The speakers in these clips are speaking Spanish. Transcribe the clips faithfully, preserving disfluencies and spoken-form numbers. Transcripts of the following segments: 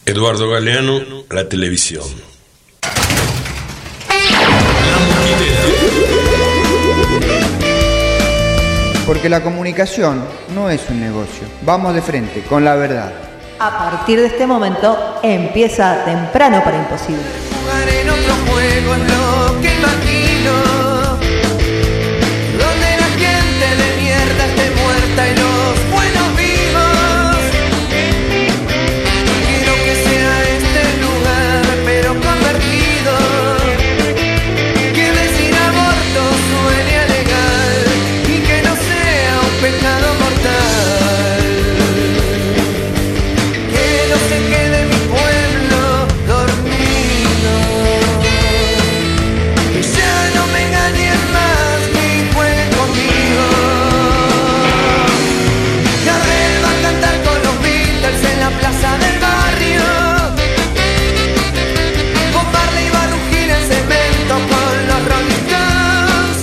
Eduardo Galeano, la televisión. Porque la comunicación no es un negocio. Vamos de frente, con la verdad. A partir de este momento empieza Temprano para Imposible. Jugar en otro juego es lo que imagino, donde la gente de mierda esté muerta y los buenos vivos. Quiero que sea este lugar, pero convertido, que decir aborto suene legal y que no sea un pecado mortal. Que no se quede mi pueblo dormido, que ya no me engañen más ni jueguen conmigo. Gardel va a cantar con los Beatles en la plaza del barrio, Bob Marley va a rugir en cemento con los Rolling Stones.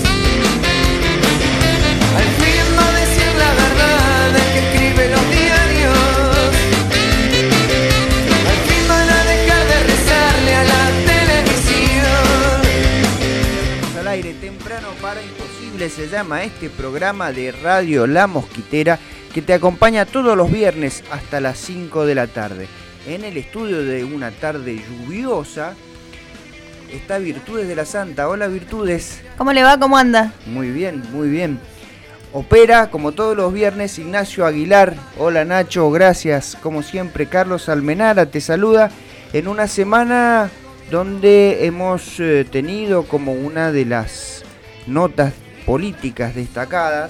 Al fin va a decir la verdad el que escribe los diarios. Al fin van a dejar de rezarle a la televisión. Al aire, Temprano para Imposible se llama este programa de Radio La Mosquitera, que te acompaña todos los viernes hasta las cinco de la tarde. En el estudio de una tarde lluviosa está Virtudes de la Santa. Hola, Virtudes. ¿Cómo le va? ¿Cómo anda? Muy bien, muy bien. Opera, como todos los viernes, Ignacio Aguilar. Hola, Nacho, gracias. Como siempre, Carlos Almenara te saluda en una semana donde hemos eh, tenido como una de las notas políticas destacadas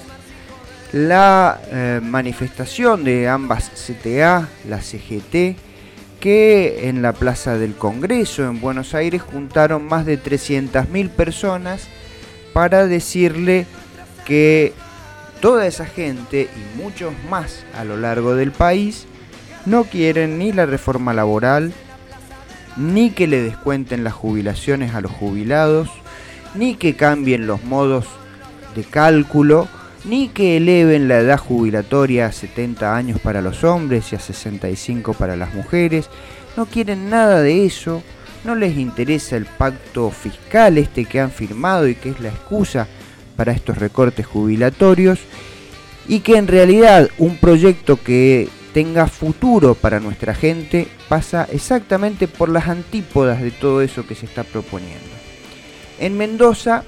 la eh, manifestación de ambas C T A, la C G T, que en la Plaza del Congreso en Buenos Aires juntaron más de trescientas mil personas para decirle que toda esa gente y muchos más a lo largo del país no quieren ni la reforma laboral, ni que le descuenten las jubilaciones a los jubilados, ni que cambien los modos de cálculo, ni que eleven la edad jubilatoria a setenta años para los hombres y a sesenta y cinco para las mujeres. No quieren nada de eso, no les interesa el pacto fiscal este que han firmado y que es la excusa para estos recortes jubilatorios, y que en realidad un proyecto que tenga futuro para nuestra gente pasa exactamente por las antípodas de todo eso que se está proponiendo. En Mendoza,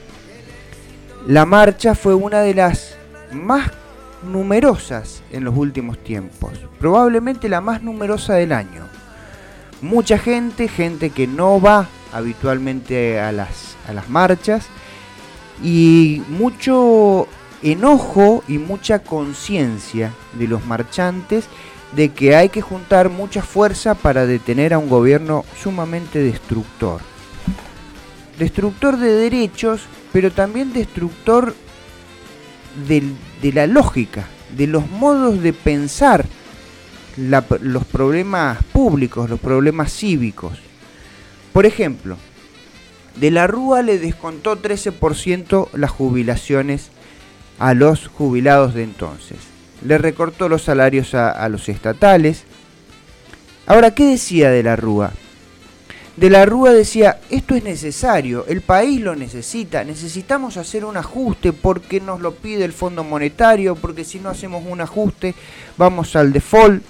la marcha fue una de las más numerosas en los últimos tiempos, probablemente la más numerosa del año. Mucha gente, gente que no va habitualmente a las, a las marchas, y mucho enojo y mucha conciencia de los marchantes de que hay que juntar mucha fuerza para detener a un gobierno sumamente destructor. Destructor de derechos, pero también destructor de, de la lógica, de los modos de pensar la, los problemas públicos, los problemas cívicos. Por ejemplo, De la Rúa le descontó trece por ciento las jubilaciones a los jubilados de entonces. Le recortó los salarios a, a los estatales. Ahora, ¿qué decía De la Rúa? De la Rúa decía, esto es necesario, el país lo necesita, necesitamos hacer un ajuste porque nos lo pide el Fondo Monetario, porque si no hacemos un ajuste vamos al default.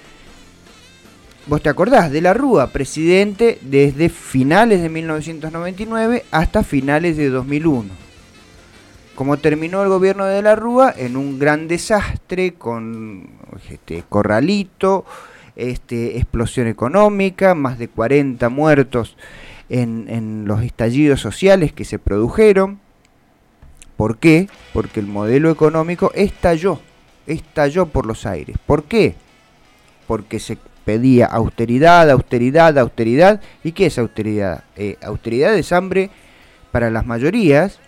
¿Vos te acordás? De la Rúa, presidente desde finales de mil novecientos noventa y nueve hasta finales de dos mil uno. Como terminó el gobierno de la Rúa en un gran desastre con este, corralito, este, explosión económica, más de cuarenta muertos en, en los estallidos sociales que se produjeron. ¿Por qué? Porque el modelo económico estalló, estalló por los aires. ¿Por qué? Porque se pedía austeridad, austeridad, austeridad. ¿Y qué es austeridad? Eh, austeridad es hambre para las mayorías,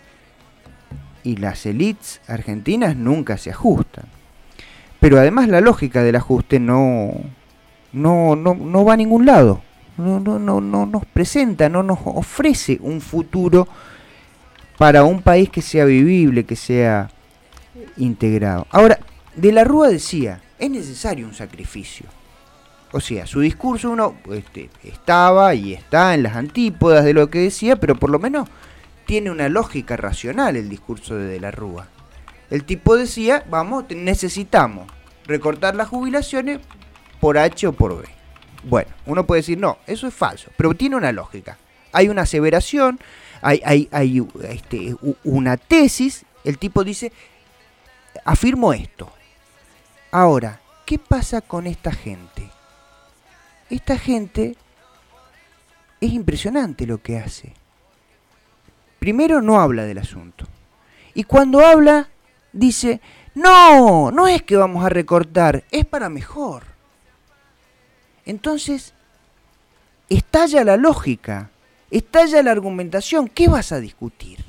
y las élites argentinas nunca se ajustan. Pero además la lógica del ajuste no, no, no, no va a ningún lado. No, no, no, no nos presenta, no nos ofrece un futuro para un país que sea vivible, que sea integrado. Ahora, De la Rúa decía, es necesario un sacrificio. O sea, su discurso uno este, estaba y está en las antípodas de lo que decía, pero por lo menos tiene una lógica racional el discurso de De la Rúa. El tipo decía, vamos, necesitamos recortar las jubilaciones por H o por B. Bueno, uno puede decir, no, eso es falso, pero tiene una lógica. Hay una aseveración, hay, hay, hay este, una tesis, el tipo dice, afirmo esto. Ahora, ¿qué pasa con esta gente? Esta gente es impresionante lo que hace. Primero no habla del asunto. Y cuando habla, dice, no, no es que vamos a recortar, es para mejor. Entonces, estalla la lógica, estalla la argumentación. ¿Qué vas a discutir?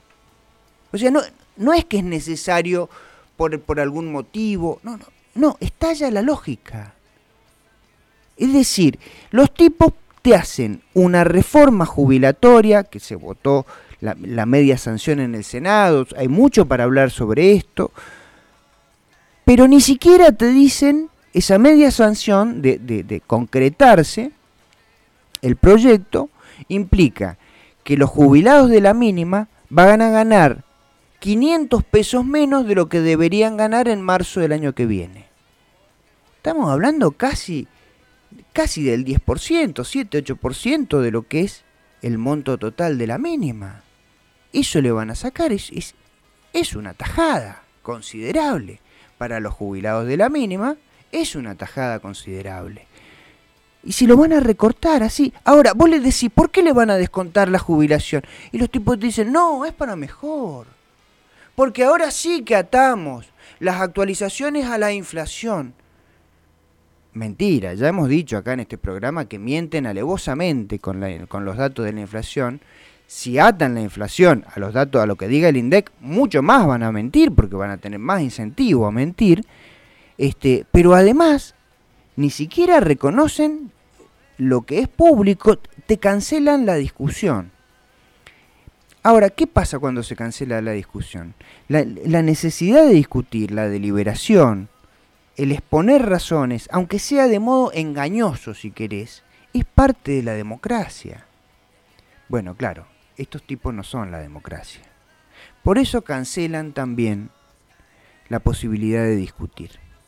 O sea, no, no es que es necesario por, por algún motivo, no, no, no, estalla la lógica. Es decir, los tipos te hacen una reforma jubilatoria que se votó la, la media sanción en el Senado, hay mucho para hablar sobre esto, pero ni siquiera te dicen esa media sanción de, de, de concretarse, el proyecto implica que los jubilados de la mínima van a ganar quinientos pesos menos de lo que deberían ganar en marzo del año que viene. Estamos hablando casi... casi del diez por ciento, siete a ocho por ciento de lo que es el monto total de la mínima. Eso le van a sacar, es, es, es una tajada considerable. Para los jubilados de la mínima, es una tajada considerable. Y si lo van a recortar así, ahora vos le decís, ¿por qué le van a descontar la jubilación? Y los tipos dicen, no, es para mejor. Porque ahora sí que atamos las actualizaciones a la inflación. Mentira, ya hemos dicho acá en este programa que mienten alevosamente con, la, con los datos de la inflación. Si atan la inflación a los datos, a lo que diga el INDEC, mucho más van a mentir, porque van a tener más incentivo a mentir. Este, pero además, ni siquiera reconocen lo que es público, te cancelan la discusión. Ahora, ¿qué pasa cuando se cancela la discusión? La, la necesidad de discutir, la deliberación, el exponer razones, aunque sea de modo engañoso si querés, es parte de la democracia. Bueno, claro, estos tipos no son la democracia. Por eso cancelan también la posibilidad de discutir.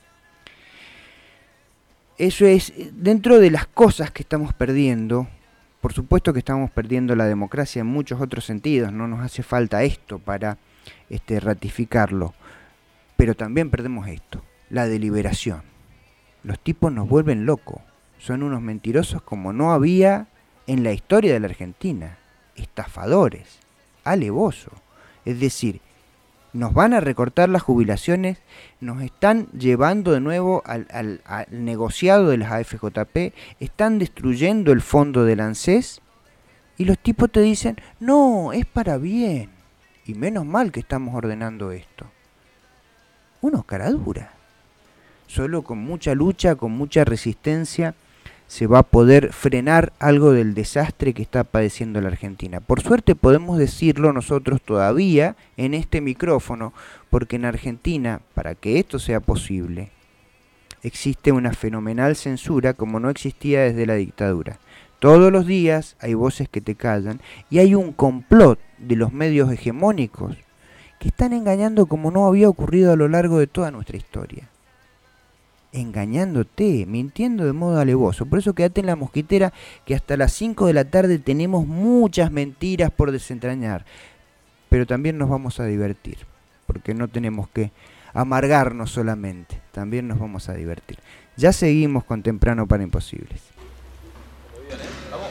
Eso es, dentro de las cosas que estamos perdiendo, por supuesto que estamos perdiendo la democracia en muchos otros sentidos, no nos hace falta esto para este, ratificarlo, pero también perdemos esto. La deliberación. Los tipos nos vuelven locos. Son unos mentirosos como no había en la historia de la Argentina. Estafadores. Alevosos. Es decir, nos van a recortar las jubilaciones, nos están llevando de nuevo al, al, al negociado de las A F J P, están destruyendo el fondo del ANSES y los tipos te dicen, no, es para bien. Y menos mal que estamos ordenando esto. Unos caraduras. Solo con mucha lucha, con mucha resistencia, se va a poder frenar algo del desastre que está padeciendo la Argentina. Por suerte podemos decirlo nosotros todavía en este micrófono, porque en Argentina, para que esto sea posible, existe una fenomenal censura como no existía desde la dictadura. Todos los días hay voces que te callan y hay un complot de los medios hegemónicos que están engañando como no había ocurrido a lo largo de toda nuestra historia. Engañándote, mintiendo de modo alevoso. Por eso quédate en la mosquitera, que hasta las cinco de la tarde tenemos muchas mentiras por desentrañar. Pero también nos vamos a divertir, porque no tenemos que amargarnos solamente, también nos vamos a divertir. Ya seguimos con Temprano para Imposibles. Muy bien, ¿eh? Vamos.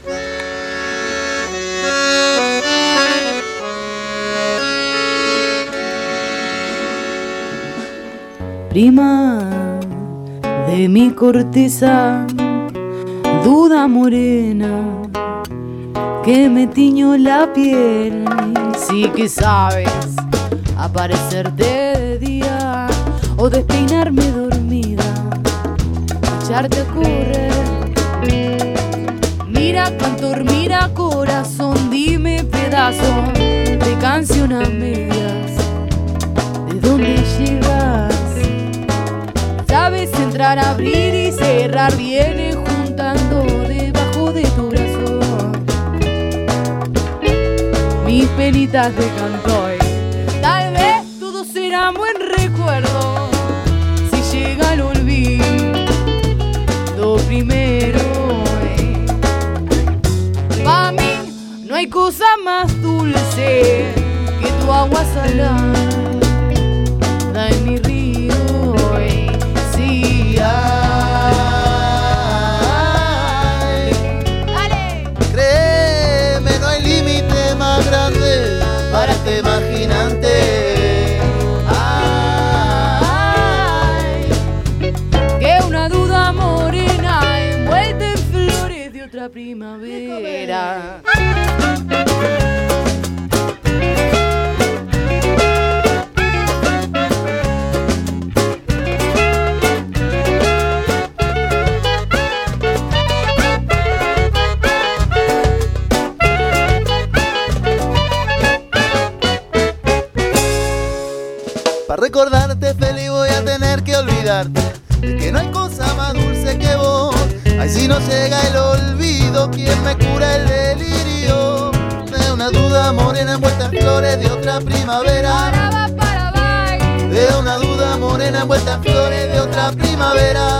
Prima de mi corteza, duda morena, que me tiñó la piel. Sí que sabes aparecerte de día o despeinarme dormida, echarte a correr. Mira, cantor, mira, corazón, dime pedazo de canción a medias, ¿de dónde llegas? Sabes entrar, abrir y cerrar cerrar viene juntando debajo de tu brazo mis penitas de cantoy. Tal vez todo será buen recuerdo si llega el olvido primero. Pa' mí no hay cosa más dulce que tu agua salada en mi río. Sí, ay. Dale. Créeme, no hay límite más grande para este imaginante. Ay, que una duda morena envuelta en flores de otra primavera. Para recordarte feliz voy a tener que olvidarte de que no hay cosa más dulce que vos. Ay, si no llega el olvido, ¿quién me cura el delirio? De una duda morena envuelta en flores de otra primavera. De una duda morena envuelta en flores de otra primavera.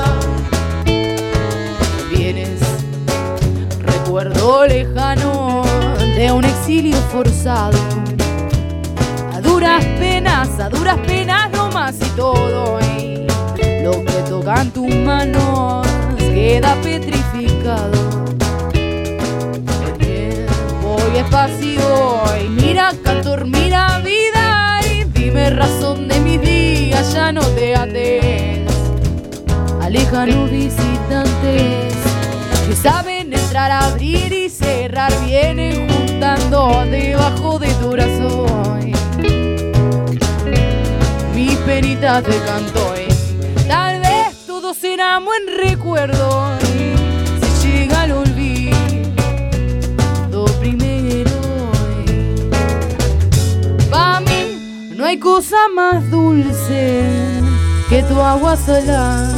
Vienes, recuerdo lejano de un exilio forzado. A duras penas, a duras penas nomás y todo, ey. Lo que tocan tus manos queda petrificado. El tiempo y espacio, y mira cantor, mira vida, y dime razón de mis días, ya no te ates a lejanos visitantes que saben entrar, abrir y cerrar, vienen juntando debajo de tu brazo mis penitas de cantoy. Tal vez todo será buen recuerdo si llega el olvido primero. Pa' mí no hay cosa más dulce que tu agua salada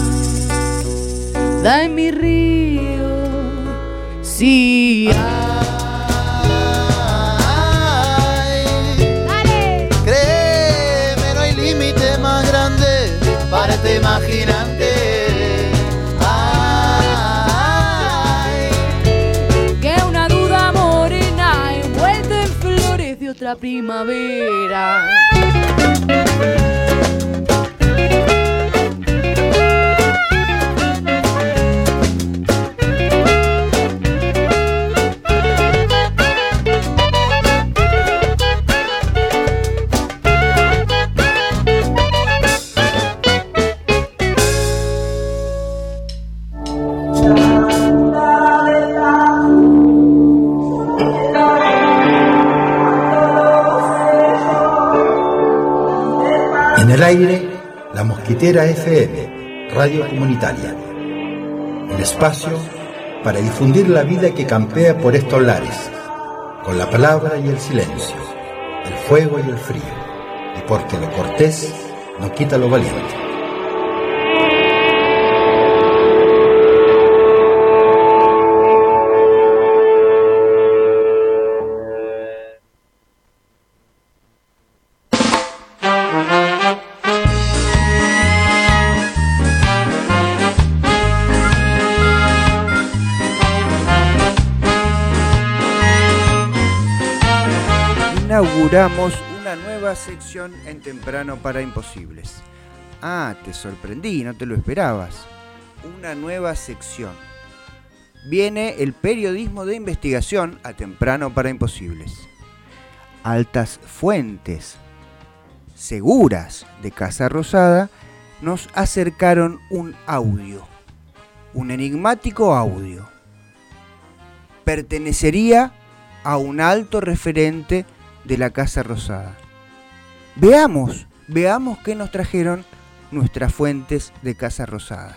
en mi río. Sí, para este imaginante. Ay, que una duda morena envuelta en flores de otra primavera. En el aire, La Mosquitera F M, radio comunitaria. El espacio para difundir la vida que campea por estos lares, con la palabra y el silencio, el fuego y el frío, y porque lo cortés no quita lo valiente. Inauguramos una nueva sección en Temprano para Imposibles. Ah, te sorprendí, no te lo esperabas. Una nueva sección. Viene el periodismo de investigación a Temprano para Imposibles. Altas fuentes seguras de Casa Rosada nos acercaron un audio, un enigmático audio. Pertenecería a un alto referente de la Casa Rosada. Veamos, veamos qué nos trajeron nuestras fuentes de Casa Rosada.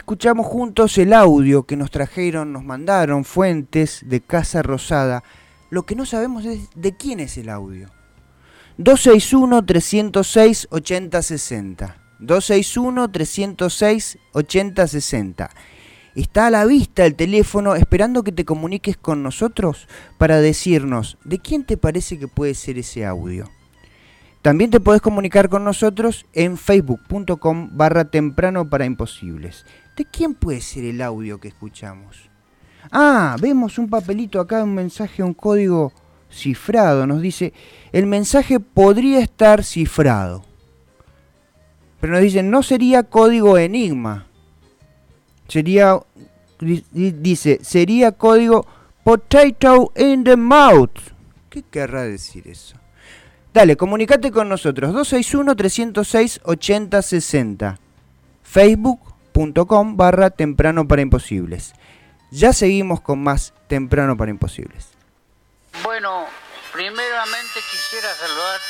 escuchamos juntos el audio que nos trajeron, nos mandaron fuentes de Casa Rosada. Lo que no sabemos es de quién es el audio. dos seis uno, tres cero seis, ocho cero seis cero. dos seis uno, tres cero seis, ocho cero seis cero. Está a la vista el teléfono esperando que te comuniques con nosotros para decirnos de quién te parece que puede ser ese audio. También te podés comunicar con nosotros en facebook.com barra temprano para imposibles. ¿De quién puede ser el audio que escuchamos? Ah, vemos un papelito acá, un mensaje, un código cifrado. Nos dice, el mensaje podría estar cifrado. Pero nos dicen, no sería código enigma. Sería, dice, sería código potato in the mouth. ¿Qué querrá decir eso? Dale, comunicate con nosotros, dos seis uno, tres cero seis, ocho cero seis cero. Facebook.com barra temprano para imposibles. Ya seguimos con más Temprano para Imposibles. Bueno, primeramente quisiera saludar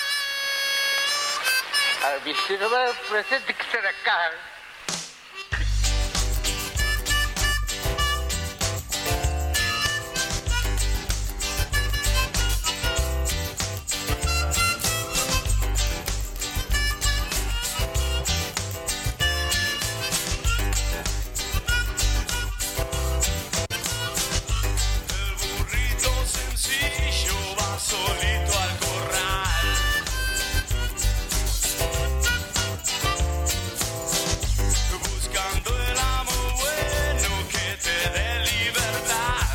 al viceministro presente que está acá. Solito al corral, buscando el amor bueno que te dé libertad.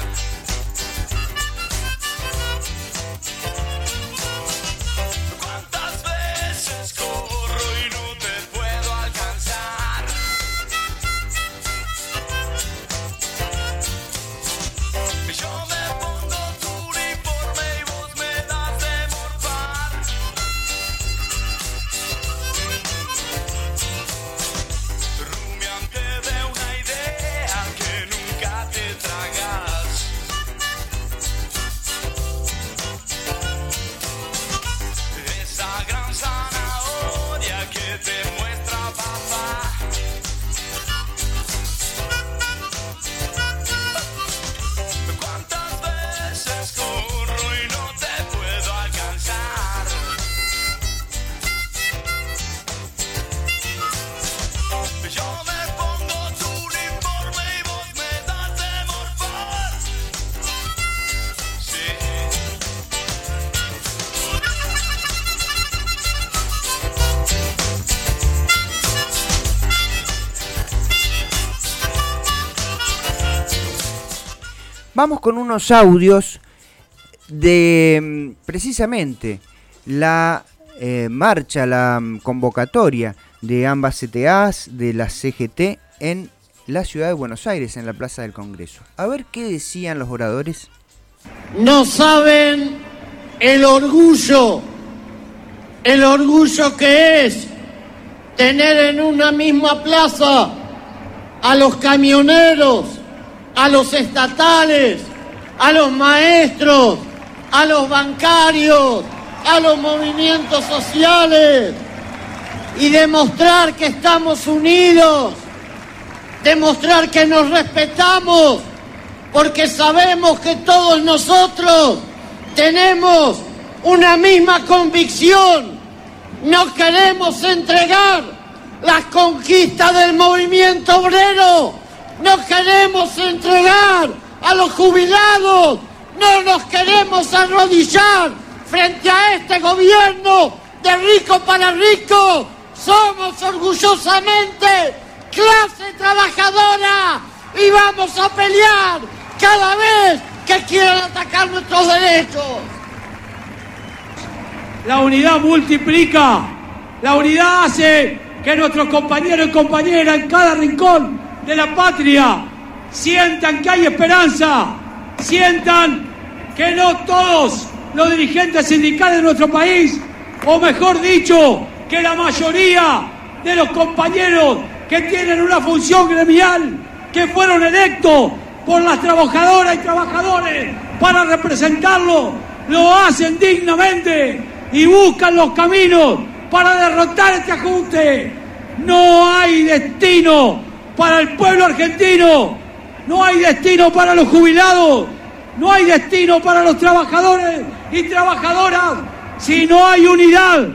Cuántas veces corro y no te puedo alcanzar. Yo me pongo tu uniforme y vos me das de morfar. Rumiante de una idea que nunca te tragas. Esa gran zanahoria que te muestra papá. Cuántas veces corro y no te puedo alcanzar. Yo me pongo tu uniforme y vos me das de morfar. Sí. Vamos con unos audios de precisamente la eh, marcha, la convocatoria de ambas C T As, de la C G T en la ciudad de Buenos Aires, en la Plaza del Congreso. A ver qué decían los oradores. No saben el orgullo, el orgullo que es tener en una misma plaza a los camioneros, a los estatales, a los maestros, a los bancarios, a los movimientos sociales y demostrar que estamos unidos, demostrar que nos respetamos, porque sabemos que todos nosotros tenemos una misma convicción. No queremos entregar las conquistas del movimiento obrero, no queremos entregar a los jubilados, no nos queremos arrodillar frente a este gobierno de rico para rico. Somos orgullosamente clase trabajadora y vamos a pelear cada vez que quieran atacar nuestros derechos. La unidad multiplica, la unidad hace que nuestros compañeros y compañeras en cada rincón de la patria sientan que hay esperanza, sientan que no todos los dirigentes sindicales de nuestro país, o mejor dicho, que la mayoría de los compañeros que tienen una función gremial, que fueron electos por las trabajadoras y trabajadores para representarlo, lo hacen dignamente y buscan los caminos para derrotar este ajuste. No hay destino para el pueblo argentino. No hay destino para los jubilados, no hay destino para los trabajadores y trabajadoras si no hay unidad.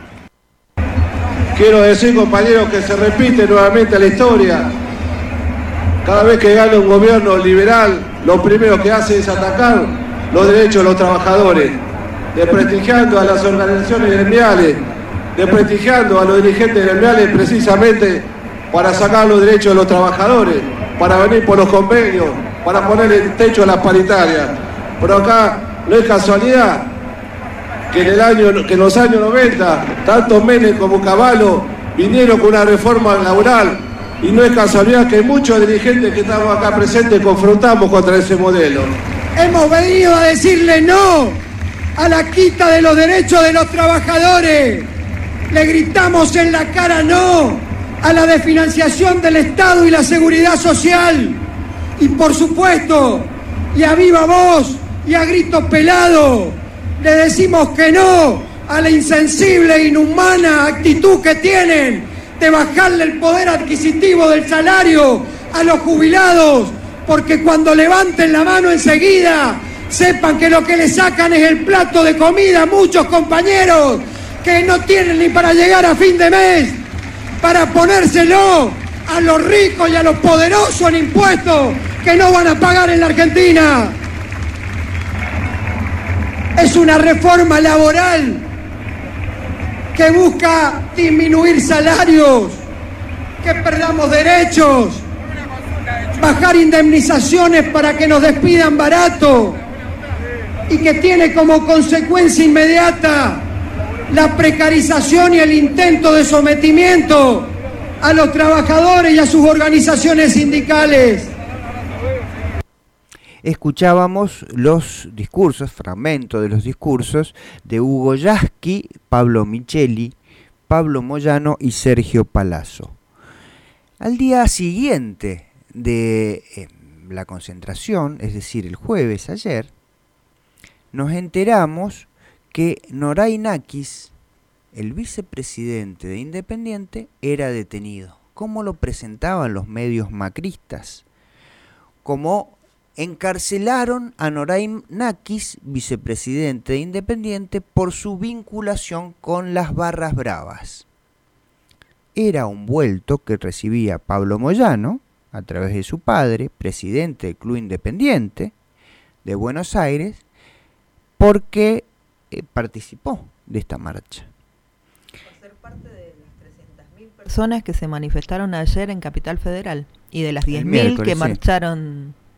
Quiero decir, compañeros, que se repite nuevamente la historia. Cada vez que gana un gobierno liberal, lo primero que hace es atacar los derechos de los trabajadores, desprestigiando a las organizaciones gremiales, desprestigiando a los dirigentes gremiales precisamente para sacar los derechos de los trabajadores, para venir por los convenios, para poner el techo a las paritarias. Pero acá no es casualidad que en el año, que en los años noventa, tanto Menem como Cavallo vinieron con una reforma laboral, y no es casualidad que muchos dirigentes que estamos acá presentes confrontamos contra ese modelo. Hemos venido a decirle no a la quita de los derechos de los trabajadores. Le gritamos en la cara no a la desfinanciación del Estado y la seguridad social. Y por supuesto, y a viva voz y a grito pelado, le decimos que no a la insensible e inhumana actitud que tienen de bajarle el poder adquisitivo del salario a los jubilados, porque cuando levanten la mano enseguida, sepan que lo que le sacan es el plato de comida a muchos compañeros que no tienen ni para llegar a fin de mes, para ponérselo a los ricos y a los poderosos en impuestos que no van a pagar en la Argentina. Es una reforma laboral que busca disminuir salarios, que perdamos derechos, bajar indemnizaciones para que nos despidan barato, y que tiene como consecuencia inmediata la precarización y el intento de sometimiento a los trabajadores y a sus organizaciones sindicales. Escuchábamos los discursos, fragmentos de los discursos de Hugo Yasky, Pablo Micheli, Pablo Moyano y Sergio Palazzo. Al día siguiente de eh, la concentración, es decir, el jueves ayer, nos enteramos que Noray Nakis, el vicepresidente de Independiente, era detenido. ¿Cómo lo presentaban los medios macristas? Como encarcelaron a Noray Nakis, vicepresidente de Independiente, por su vinculación con las barras bravas. Era un vuelto que recibía Pablo Moyano, a través de su padre, presidente del Club Independiente de Buenos Aires, porque eh, participó de esta marcha. Por ser parte de las trescientas mil personas que se manifestaron ayer en Capital Federal y de las diez mil que marcharon. Sí.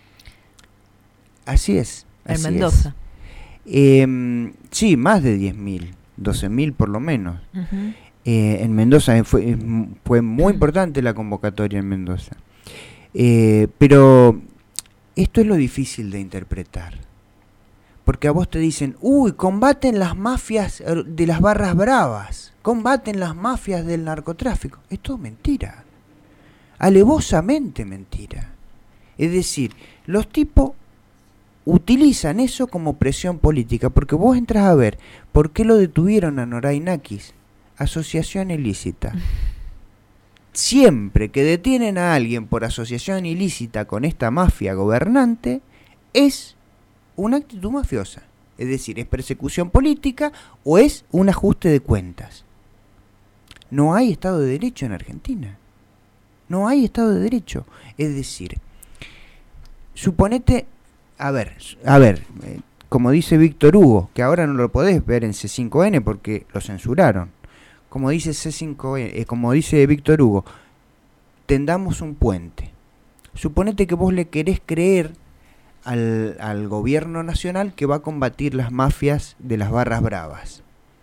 Así es. En así Mendoza. Es. Eh, sí, más de diez mil, doce mil por lo menos. Uh-huh. Eh, en Mendoza fue, fue muy importante la convocatoria en Mendoza. Eh, pero esto es lo difícil de interpretar. Porque a vos te dicen, uy, combaten las mafias de las barras bravas, combaten las mafias del narcotráfico. Es todo mentira. Alevosamente mentira. Es decir, los tipos utilizan eso como presión política, porque vos entras a ver por qué lo detuvieron a Noray Nakis. Asociación ilícita. Siempre que detienen a alguien por asociación ilícita con esta mafia gobernante, es una actitud mafiosa. Es decir, es persecución política o es un ajuste de cuentas. No hay Estado de Derecho en Argentina. No hay Estado de Derecho. Es decir, suponete... A ver, a ver, eh, como dice Víctor Hugo, que ahora no lo podés ver en C cinco N porque lo censuraron. Como dice C cinco N, eh, como dice Víctor Hugo, tendamos un puente. Suponete que vos le querés creer al, al gobierno nacional que va a combatir las mafias de las barras bravas.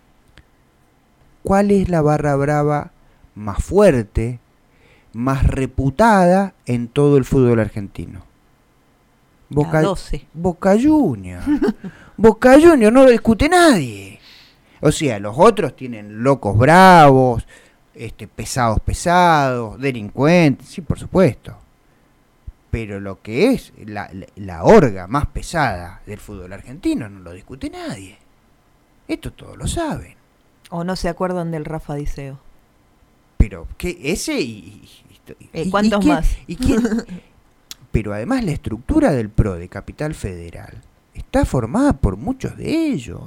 ¿Cuál es la barra brava más fuerte, más reputada en todo el fútbol argentino? Boca, Boca Juniors. Boca Juniors no lo discute nadie. O sea, los otros tienen locos bravos, este, pesados pesados, delincuentes, sí, por supuesto. Pero lo que es la, la, la orga más pesada del fútbol argentino no lo discute nadie. Esto todos lo saben. O no se acuerdan del Rafa Diceo. pero que ese y, y, ¿Y cuántos y más? ¿Y quién? Pero además la estructura del P R O de Capital Federal está formada por muchos de ellos.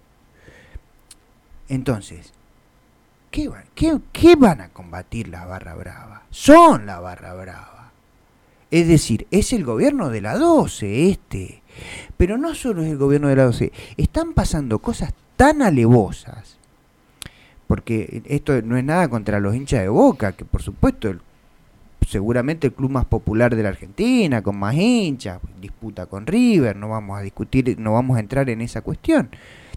Entonces, ¿qué van, qué, qué van a combatir la barra brava? Son la barra brava. Es decir, es el gobierno de la doce este. Pero no solo es el gobierno de la doce. Están pasando cosas tan alevosas. Porque esto no es nada contra los hinchas de Boca, que por supuesto el, seguramente el club más popular de la Argentina, con más hinchas, disputa con River, no vamos a discutir, no vamos a entrar en esa cuestión.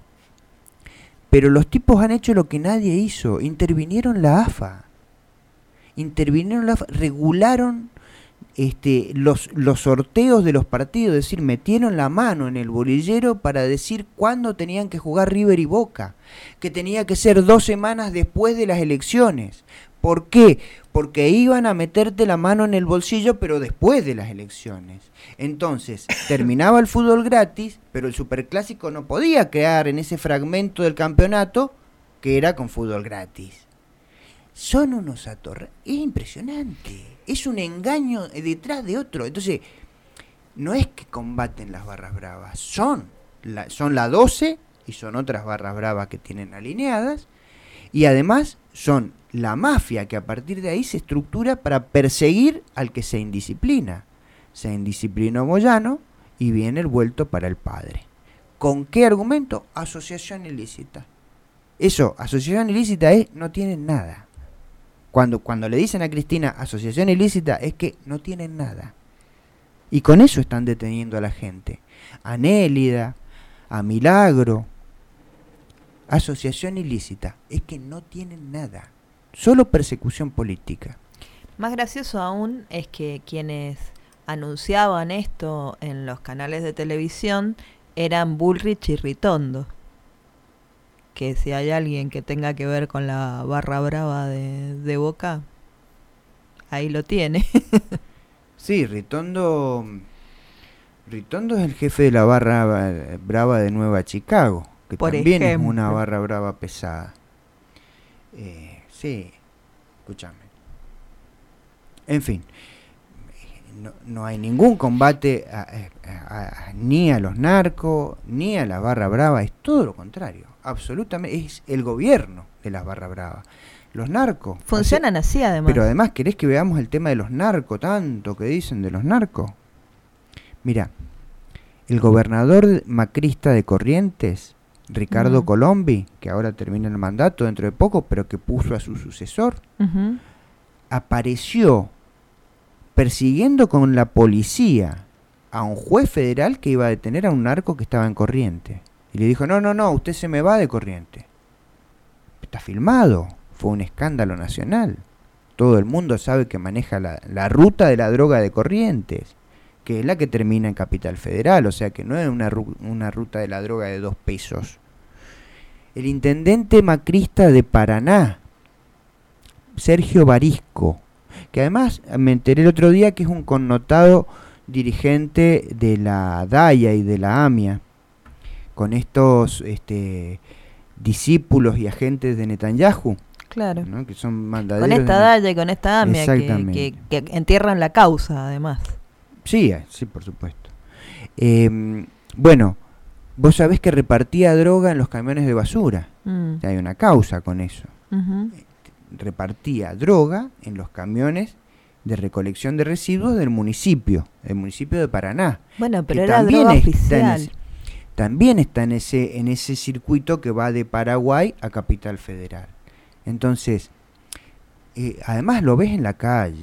Pero los tipos han hecho lo que nadie hizo, intervinieron la A F A. Intervinieron la A F A, regularon este, los, los sorteos de los partidos, es decir, metieron la mano en el bolillero para decir cuándo tenían que jugar River y Boca, que tenía que ser dos semanas después de las elecciones. ¿Por qué? Porque iban a meterte la mano en el bolsillo, pero después de las elecciones. Entonces, terminaba el fútbol gratis, pero el superclásico no podía quedar en ese fragmento del campeonato que era con fútbol gratis. Son unos atorres. Es impresionante. Es un engaño detrás de otro. Entonces, no es que combaten las barras bravas. Son la, son la doce y son otras barras bravas que tienen alineadas. Y además son la mafia que a partir de ahí se estructura para perseguir al que se indisciplina. Se indisciplinó Moyano y viene el vuelto para el padre. ¿Con qué argumento? Asociación ilícita. Eso, asociación ilícita es, no tienen nada. Cuando, cuando le dicen a Cristina asociación ilícita es que no tienen nada. Y con eso están deteniendo a la gente. A Nélida, a Milagro. Asociación ilícita es que no tienen nada. Solo persecución política. Más gracioso aún es que quienes anunciaban esto en los canales de televisión eran Bullrich y Ritondo. Que si hay alguien que tenga que ver con la barra brava de, de Boca, ahí lo tiene. Sí, Ritondo, Ritondo es el jefe de la barra brava de Nueva Chicago, que Por también ejemplo. es una barra brava pesada. Eh, sí, escúchame. En fin, no, no hay ningún combate a, a, a, ni a los narcos, ni a la barra brava, es todo lo contrario. Absolutamente, es el gobierno de las barras bravas. Los narcos funcionan así, así además. Pero además, ¿querés que veamos el tema de los narcos? Tanto que dicen de los narcos. Mira, el gobernador macrista de Corrientes, Ricardo uh-huh. Colombi, que ahora termina el mandato dentro de poco, pero que puso a su sucesor, uh-huh. apareció persiguiendo con la policía a un juez federal que iba a detener a un narco que estaba en Corrientes. Y le dijo, no, no, no, usted se me va de Corrientes. Está filmado, fue un escándalo nacional. Todo el mundo sabe que maneja la, la ruta de la droga de Corrientes, que es la que termina en Capital Federal, o sea que no es una, ru- una ruta de la droga de dos pesos. El intendente macrista de Paraná, Sergio Barisco, que además me enteré el otro día que es un connotado dirigente de la DAIA y de la AMIA, con estos este, discípulos y agentes de Netanyahu. Claro. ¿No? Que son mandaderos. Con esta de... DAIA y con esta AMIA que, que, que entierran la causa, además. Sí, sí, por supuesto. Eh, bueno, vos sabés que repartía droga en los camiones de basura. Mm. Hay una causa con eso. Uh-huh. Repartía droga en los camiones de recolección de residuos del municipio, del municipio de Paraná. Bueno, pero era droga oficial. Ese, también está en ese, en ese circuito que va de Paraguay a Capital Federal. Entonces, eh, además lo ves en la calle.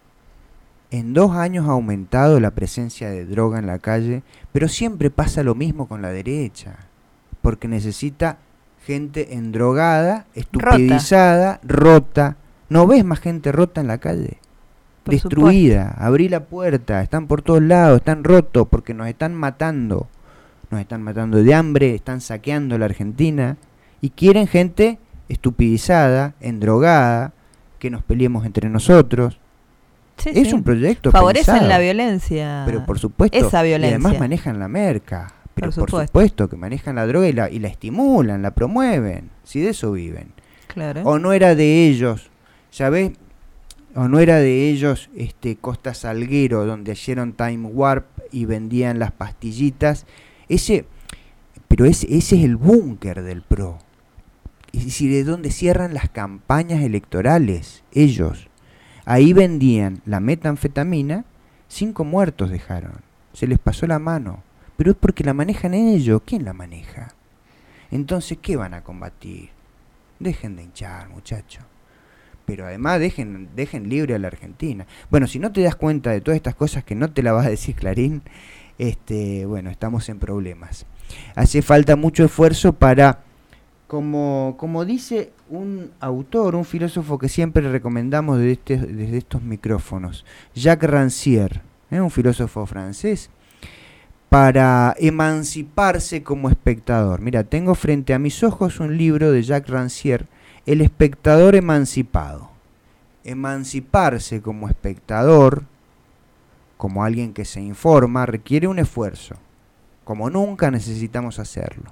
En dos años ha aumentado la presencia de droga en la calle, pero siempre pasa lo mismo con la derecha, porque necesita gente endrogada, estupidizada, rota. rota. ¿No ves más gente rota en la calle? Por destruida, supuesto. Abrí la puerta, están por todos lados, están rotos porque nos están matando. Nos están matando de hambre, están saqueando la Argentina y quieren gente estupidizada, endrogada, que nos peleemos entre nosotros. Sí, es sí. un proyecto favorecen pensado, la violencia. Pero por supuesto, esa violencia. Y además manejan la merca. Pero por, por supuesto. supuesto que manejan la droga y la, y la estimulan, la promueven. Si de eso viven. Claro. O no era de ellos ¿sabés? ¿O no era de ellos este Costa Salguero, donde hicieron Time Warp y vendían las pastillitas? Ese, pero ese, ese es el búnker del P R O. Es decir, de donde cierran las campañas electorales, ellos. Ahí vendían la metanfetamina, cinco muertos dejaron. Se les pasó la mano. Pero es porque la manejan ellos. ¿Quién la maneja? Entonces, ¿qué van a combatir? Dejen de hinchar, muchachos. Pero además dejen, dejen libre a la Argentina. Bueno, si no te das cuenta de todas estas cosas que no te la vas a decir Clarín, este, bueno, estamos en problemas. Hace falta mucho esfuerzo para, como, como dice un autor, un filósofo que siempre recomendamos desde, este, desde estos micrófonos, Jacques Rancière, ¿eh? Un filósofo francés, para emanciparse como espectador. Mira, tengo frente a mis ojos un libro de Jacques Rancière, El espectador emancipado. Emanciparse como espectador, como alguien que se informa, requiere un esfuerzo, como nunca necesitamos hacerlo.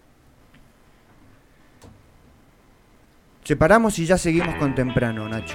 Separamos y ya seguimos con temprano, Nacho.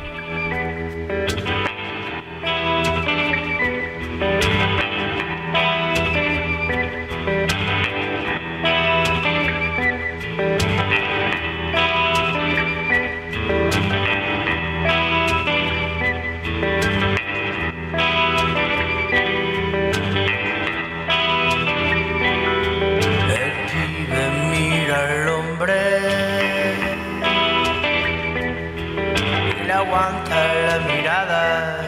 Aguanta la mirada.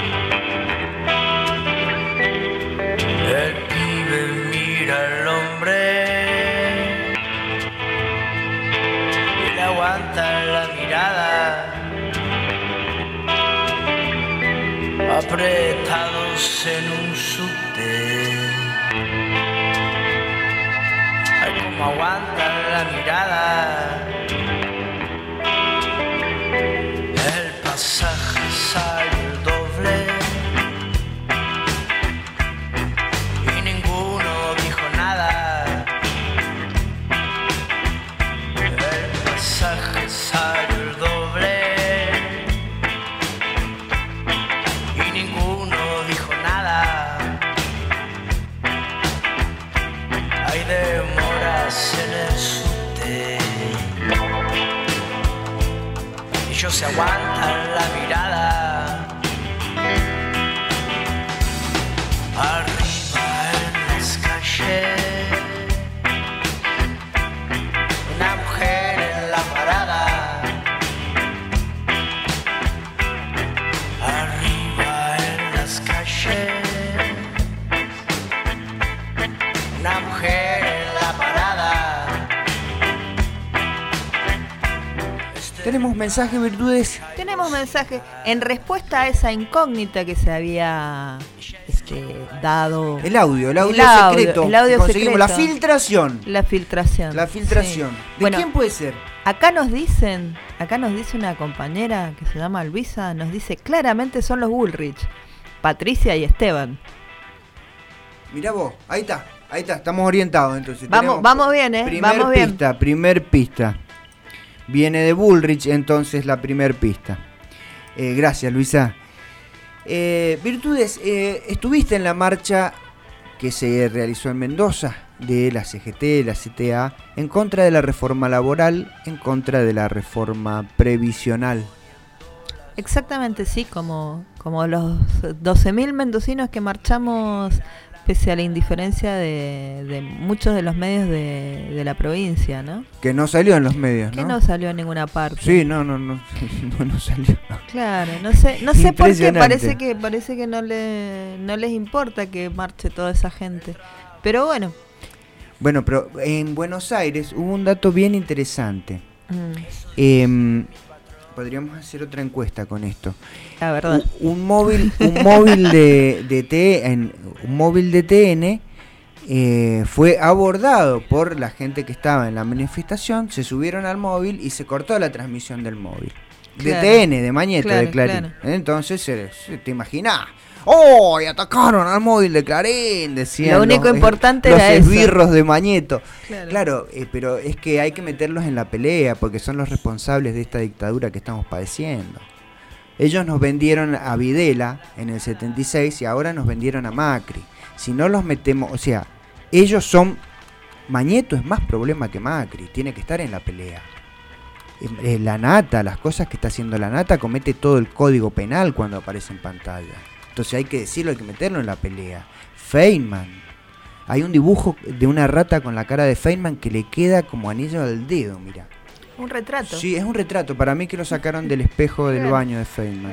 El pibe mira al hombre y le aguanta la mirada. Apretados en un subte. Ay, como aguanta la mirada. Pasaje sale el doble y ninguno dijo nada. El pasaje sale el doble y ninguno dijo nada. Hay demoras en el subte. Ellos se aguantan la mirada. Arriba en las calles, una mujer en la parada. Arriba en las calles, una mujer en la parada. ¿Tenemos mensaje, Virtudes? Tenemos mensaje. En respuesta a esa incógnita que se había este, dado. El audio, el audio, el audio secreto. El audio Conseguimos secreto. La filtración. La filtración. La filtración. Sí. ¿De Bueno, quién puede ser? Acá nos dicen, acá nos dice una compañera que se llama Luisa, nos dice claramente son los Bullrich, Patricia y Esteban. Mirá vos, ahí está, ahí está, estamos orientados entonces. Vamos, vamos bien, eh. Primer Vamos pista, bien. primer pista. Viene de Bullrich, entonces la primer pista. Eh, gracias, Luisa. Eh, Virtudes, eh, estuviste en la marcha que se realizó en Mendoza de la C G T, la C T A, en contra de la reforma laboral, en contra de la reforma previsional. Exactamente, sí, como, como los doce mil mendocinos que marchamos pese a la indiferencia de, de muchos de los medios de, de la provincia, ¿no? Que no salió en los medios, que ¿no? Que no salió en ninguna parte. Sí, no, no, no, no, no salió. Claro, no sé, no sé por qué, parece que parece que no le no les importa que marche toda esa gente. Pero bueno. Bueno, pero en Buenos Aires hubo un dato bien interesante. Mm. Eh, podríamos hacer otra encuesta con esto. La verdad. Un, un móvil, un móvil de, de T, en, un móvil de T N eh, fue abordado por la gente que estaba en la manifestación. Se subieron al móvil y se cortó la transmisión del móvil. De Claro. T N, de Mañeta, Claro, de Clarín. claro. Entonces, se, se- te imaginás. ¡Oh! Y atacaron al móvil de Clarín, decían. Lo único los, importante los era eso. esbirros de Mañeto. Claro. Claro, eh, pero es que hay que meterlos en la pelea porque son los responsables de esta dictadura que estamos padeciendo. Ellos nos vendieron a Videla en el setenta y seis y ahora nos vendieron a Macri. Si no los metemos, o sea, ellos son... Mañeto es más problema que Macri, tiene que estar en la pelea. Eh, La Nata, las cosas que está haciendo La Nata, comete todo el código penal cuando aparece en pantalla. Entonces hay que decirlo, hay que meterlo en la pelea. Feynman, hay un dibujo de una rata con la cara de Feynman que le queda como anillo al dedo, mira. Un retrato. Sí, es un retrato, para mí que lo sacaron del espejo del baño de Feynman.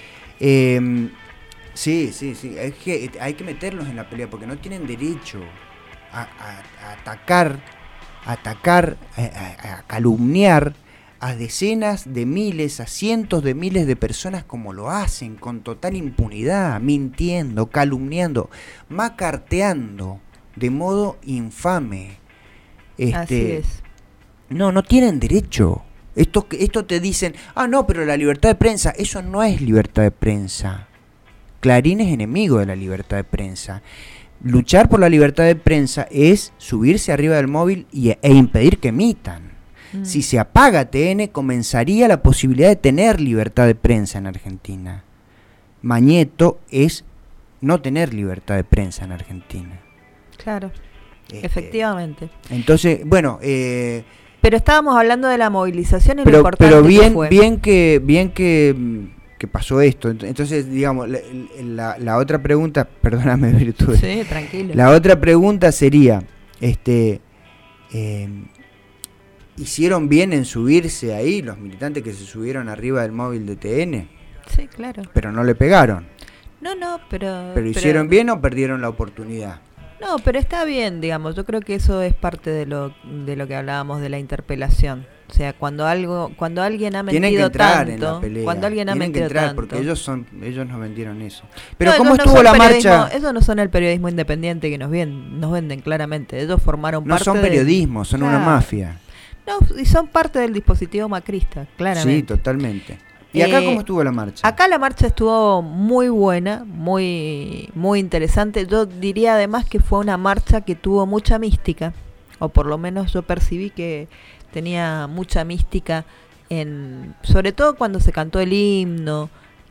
Eh, sí, sí, sí, es que hay que meterlos en la pelea porque no tienen derecho a, a, a atacar, a atacar, a, a, a calumniar a decenas de miles, a cientos de miles de personas como lo hacen, con total impunidad, mintiendo, calumniando, macarteando de modo infame. Este, Así es. No, no tienen derecho. Esto, esto te dicen, ah, no, pero la libertad de prensa, eso no es libertad de prensa. Clarín es enemigo de la libertad de prensa. Luchar por la libertad de prensa es subirse arriba del móvil y, e impedir que emitan. Mm. Si se apaga T N, comenzaría la posibilidad de tener libertad de prensa en Argentina. Mañeto es no tener libertad de prensa en Argentina. Claro, Este, efectivamente. Entonces, bueno... Eh, pero estábamos hablando de la movilización y pero, lo importante pero bien, que fue. bien que bien que, que pasó esto. Entonces, digamos, la, la, la otra pregunta, perdóname, Virtud. Sí, tranquilo. La otra pregunta sería, este, eh, ¿hicieron bien en subirse ahí los militantes que se subieron arriba del móvil de T N? Sí, claro. Pero no le pegaron. No, no, pero... ¿Pero hicieron pero, bien o perdieron la oportunidad? No, pero está bien, digamos, yo creo que eso es parte de lo de lo que hablábamos de la interpelación. O sea, cuando algo cuando alguien ha mentido tienen que entrar tanto, en la pelea. cuando alguien ha tienen mentido que entrar tanto, porque ellos son ellos nos vendieron eso. Pero no, ¿cómo no estuvo la marcha? Esos no son el periodismo independiente que nos ven, nos venden claramente. Ellos formaron no parte son periodismo, de, son claro, una mafia. No, y son parte del dispositivo macrista, claramente. Sí, totalmente. ¿Y acá eh, cómo estuvo la marcha? Acá la marcha estuvo muy buena, muy muy interesante. Yo diría además que fue una marcha que tuvo mucha mística, o por lo menos yo percibí que tenía mucha mística, en sobre todo cuando se cantó el himno,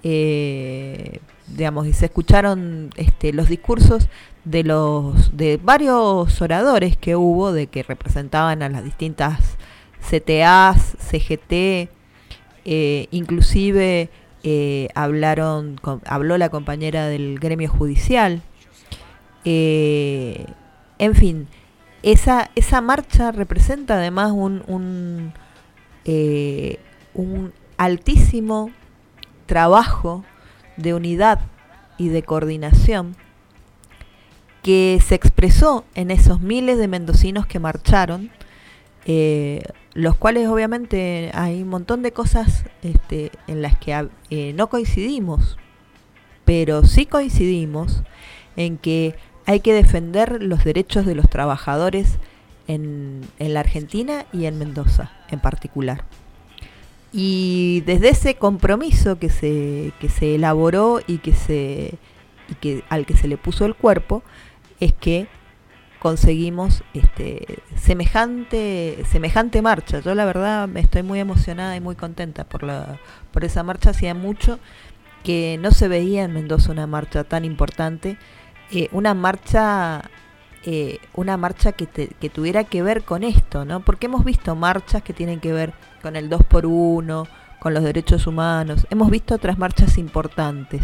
eh, digamos, y se escucharon este, los discursos de los de varios oradores que hubo, de que representaban a las distintas C T As, C G T. Eh, inclusive eh, hablaron con, habló la compañera del gremio judicial. Eh, en fin, esa esa marcha representa además un un, eh, un altísimo trabajo de unidad y de coordinación que se expresó en esos miles de mendocinos que marcharon. Eh, los cuales obviamente hay un montón de cosas este, en las que eh, no coincidimos, pero sí coincidimos en que hay que defender los derechos de los trabajadores en, en la Argentina y en Mendoza en particular. Y desde ese compromiso que se, que se elaboró y que se y que al que se le puso el cuerpo, es que conseguimos este semejante semejante marcha. Yo la verdad me estoy muy emocionada y muy contenta por la por esa marcha. Hacía mucho que no se veía en Mendoza una marcha tan importante, eh, una marcha eh, una marcha que, te, que tuviera que ver con esto, ¿no? Porque hemos visto marchas que tienen que ver con el dos por uno, con los derechos humanos. Hemos visto otras marchas importantes.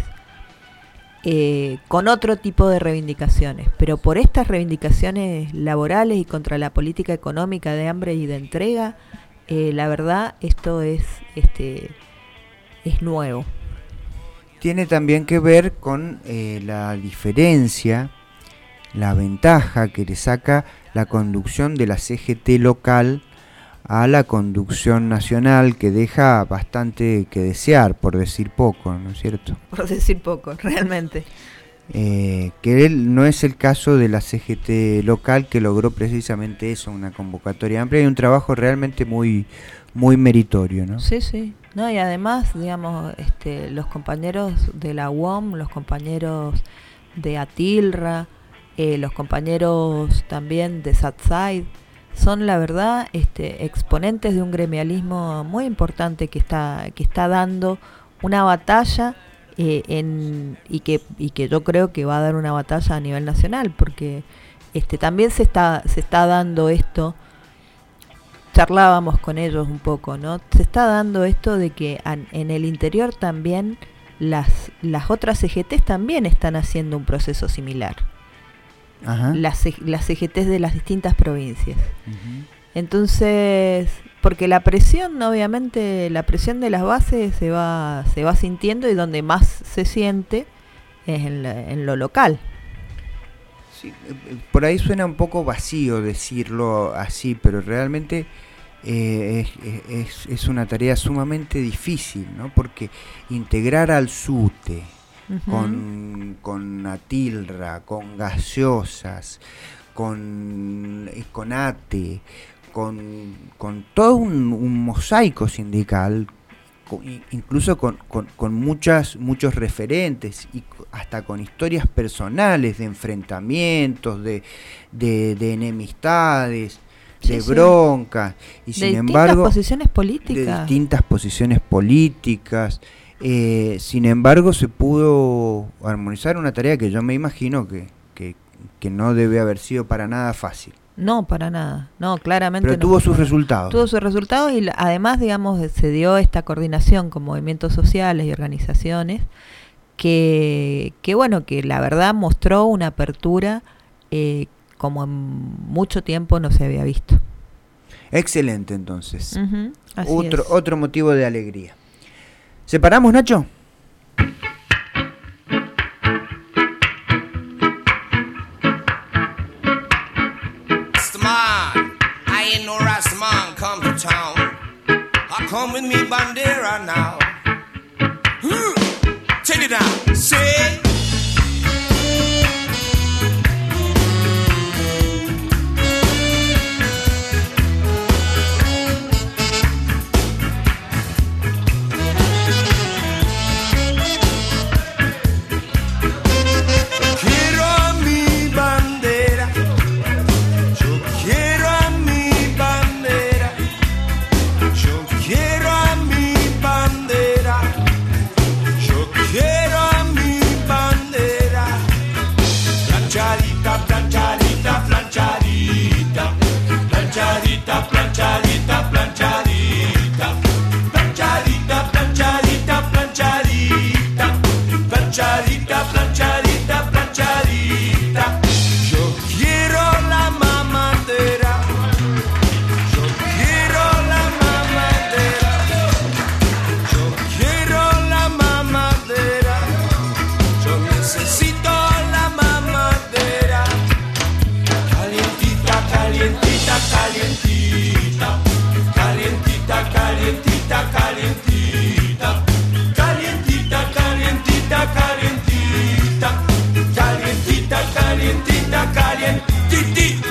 Eh, con otro tipo de reivindicaciones, pero por estas reivindicaciones laborales y contra la política económica de hambre y de entrega, eh, la verdad esto es este es nuevo. Tiene también que ver con eh, la diferencia, la ventaja que le saca la conducción de la C G T local a la conducción nacional, que deja bastante que desear, por decir poco, ¿no es cierto? Por decir poco, realmente. Eh, que él no es el caso de la C G T local, que logró precisamente eso, una convocatoria amplia y un trabajo realmente muy muy meritorio, ¿no? Sí, sí. No, y además, digamos, este, los compañeros de la U O M, los compañeros de Atilra, eh, los compañeros también de Satside, son la verdad este, exponentes de un gremialismo muy importante que está que está dando una batalla eh, en, y, que, y que yo creo que va a dar una batalla a nivel nacional, porque este también se está, se está dando esto, charlábamos con ellos un poco, ¿no? Se está dando esto de que an, en el interior también las, las otras C G Ts también están haciendo un proceso similar. Ajá. Las, las C G Ts de las distintas provincias. Uh-huh. Entonces, porque la presión, obviamente, la presión de las bases se va, se va sintiendo, y donde más se siente es en, la, en lo local. Sí, por ahí suena un poco vacío decirlo así, pero realmente eh, es, es, es una tarea sumamente difícil, ¿no? Porque integrar al SUTE uh-huh. con, con Atilra, con gaseosas, con, con ATE, con, con todo un, un mosaico sindical, con, incluso con, con, con muchas, muchos referentes y hasta con historias personales de enfrentamientos, de, de, de enemistades, sí, de sí. broncas, y de sin embargo posiciones políticas. de distintas posiciones políticas. Eh, sin embargo, se pudo armonizar una tarea que yo me imagino que, que, que no debe haber sido para nada fácil. No, para nada. No, claramente Pero no tuvo fue. sus resultados. Tuvo sus resultados y la, además, digamos, se dio esta coordinación con movimientos sociales y organizaciones que, que bueno, que la verdad mostró una apertura eh, como en mucho tiempo no se había visto. Excelente, entonces. Uh-huh, así otro, es. otro motivo de alegría. ¿Separamos, Nacho? Rastaman, I ain't no Rastaman come to town. I come with me bandera now. Hmm. Check it out, say. Planchadita, planchadita, planchadita. Yo quiero la mamadera. Yo quiero la mamadera. Yo quiero la mamadera. Yo necesito la mamadera. Calientita, calientita, calientita. Calientita, calientita, calientita. Calientita, calientita, calientita, calientita, calientita, calientitita.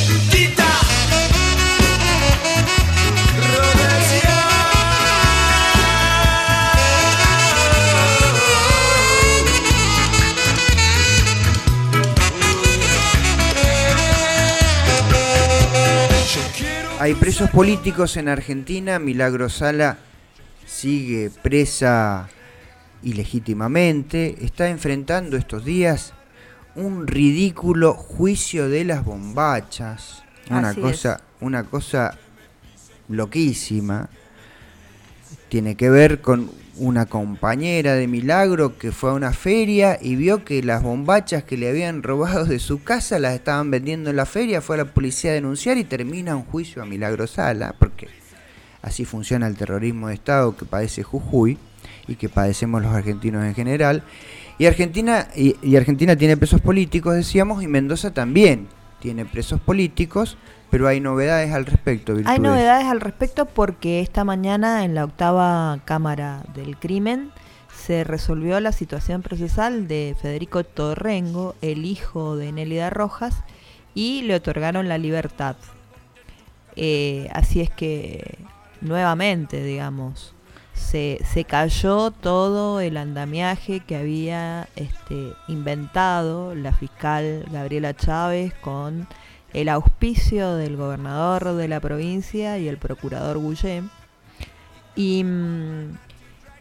Hay presos políticos en Argentina. Milagro Sala sigue presa ilegítimamente, está enfrentando estos días un ridículo juicio de las bombachas, una Así cosa, es. una cosa loquísima. Tiene que ver con una compañera de Milagro que fue a una feria y vio que las bombachas que le habían robado de su casa las estaban vendiendo en la feria, fue a la policía a denunciar y termina un juicio a Milagro Sala, porque así funciona el terrorismo de Estado que padece Jujuy y que padecemos los argentinos en general. Y Argentina y, y Argentina tiene presos políticos, decíamos, y Mendoza también tiene presos políticos, pero hay novedades al respecto. Virtudes. Hay novedades al respecto porque esta mañana en la octava Cámara del Crimen se resolvió la situación procesal de Federico Torrengo, el hijo de Nélida Rojas, y le otorgaron la libertad. Eh, así es que nuevamente, digamos, Se, se cayó todo el andamiaje que había este, inventado la fiscal Gabriela Chávez con el auspicio del gobernador de la provincia y el procurador Guillén. Y,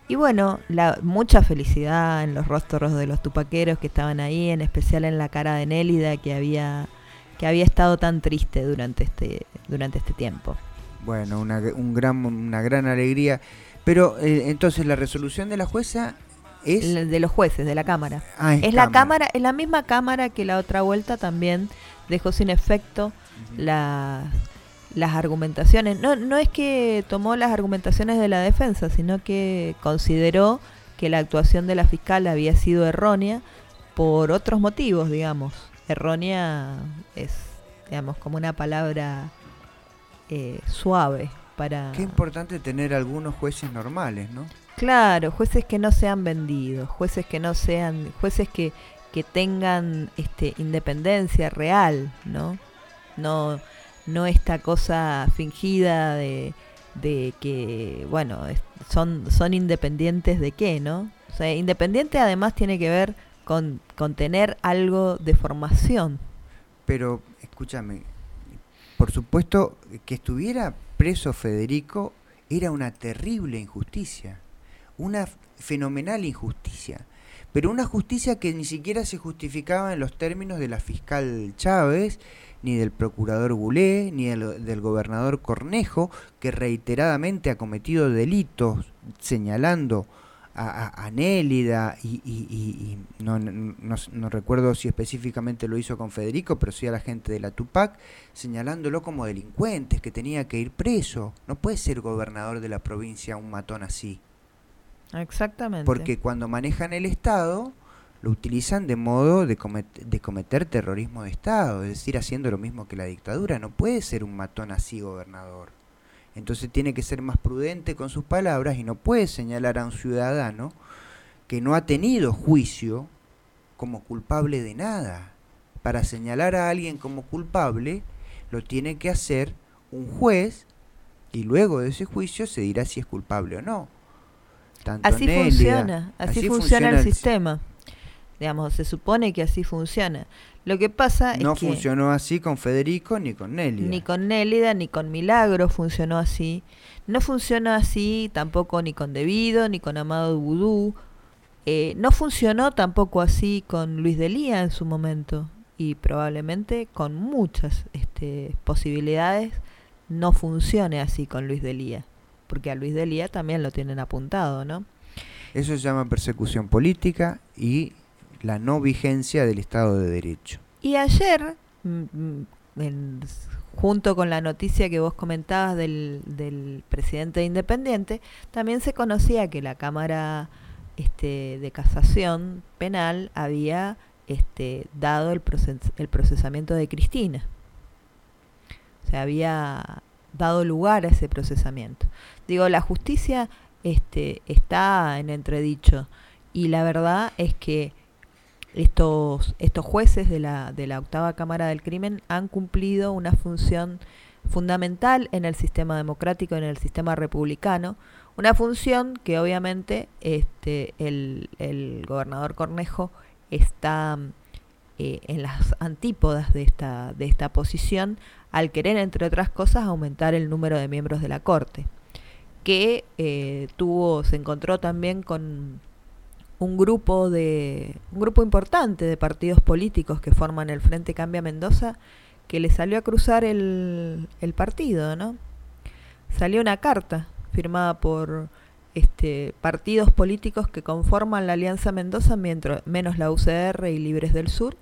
Y bueno, la, mucha felicidad en los rostros de los tupaqueros que estaban ahí, en especial en la cara de Nélida, que había que había estado tan triste durante este durante este tiempo. Bueno, una, un gran, una gran alegría. Pero eh, entonces la resolución de la jueza es... De los jueces, de la Cámara. Ah, es es cámara. la Cámara, es la misma Cámara que la otra vuelta también dejó sin efecto uh-huh. la, las argumentaciones. No, no es que tomó las argumentaciones de la defensa, sino que consideró que la actuación de la fiscal había sido errónea por otros motivos, digamos. Errónea es, digamos, como una palabra eh, suave para... Qué importante tener algunos jueces normales, ¿no? Claro, jueces que no sean vendidos, jueces que no sean, jueces que, que tengan este independencia real, ¿no? No, no esta cosa fingida de, de que, bueno, es, son, son independientes de qué, ¿no? O sea, independiente además tiene que ver con, con tener algo de formación. Pero, escúchame, por supuesto que estuviera preso Federico era una terrible injusticia, una fenomenal injusticia, pero una justicia que ni siquiera se justificaba en los términos de la fiscal Chávez, ni del procurador Goulet, ni del, del gobernador Cornejo, que reiteradamente ha cometido delitos señalando a, a, a Nélida y, y, y, y no, no, no, no recuerdo si específicamente lo hizo con Federico, pero sí a la gente de la Tupac, señalándolo como delincuentes, que tenía que ir preso. No puede ser gobernador de la provincia un matón así. Exactamente. Porque cuando manejan el Estado, lo utilizan de modo de, comet de cometer terrorismo de Estado, es decir, haciendo lo mismo que la dictadura. No puede ser un matón así gobernador. Entonces tiene que ser más prudente con sus palabras y no puede señalar a un ciudadano que no ha tenido juicio como culpable de nada. Para señalar a alguien como culpable, lo tiene que hacer un juez y luego de ese juicio se dirá si es culpable o no. Tanto así Nélida, funciona, así, así funciona, funciona el, el sistema. Digamos, se supone que así funciona. Lo que pasa no es que... No funcionó así con Federico ni con Nélida. Ni con Nélida, ni con Milagro funcionó así. No funcionó así tampoco ni con Debido, ni con Amado Vudú. Eh, no funcionó tampoco así con Luis Delía en su momento. Y probablemente con muchas este, posibilidades no funcione así con Luis Delía. Porque a Luis Delía también lo tienen apuntado, ¿no? Eso se llama persecución política y la no vigencia del Estado de Derecho. Y ayer, en, junto con la noticia que vos comentabas del, del presidente de Independiente, también se conocía que la Cámara este, de Casación Penal había este, dado el, proces, el procesamiento de Cristina. O sea, había dado lugar a ese procesamiento. Digo, la justicia este, está en entredicho y la verdad es que estos estos jueces de la de la octava Cámara del Crimen han cumplido una función fundamental en el sistema democrático, en el sistema republicano, una función que obviamente este el, el gobernador Cornejo está eh, en las antípodas de esta de esta posición al querer, entre otras cosas, aumentar el número de miembros de la Corte, que eh, tuvo se encontró también con un grupo de un grupo importante de partidos políticos que forman el Frente Cambia Mendoza, que le salió a cruzar el, el partido, ¿no? Salió una carta firmada por este partidos políticos que conforman la Alianza Mendoza, mientras, menos la U C R y Libres del Sur,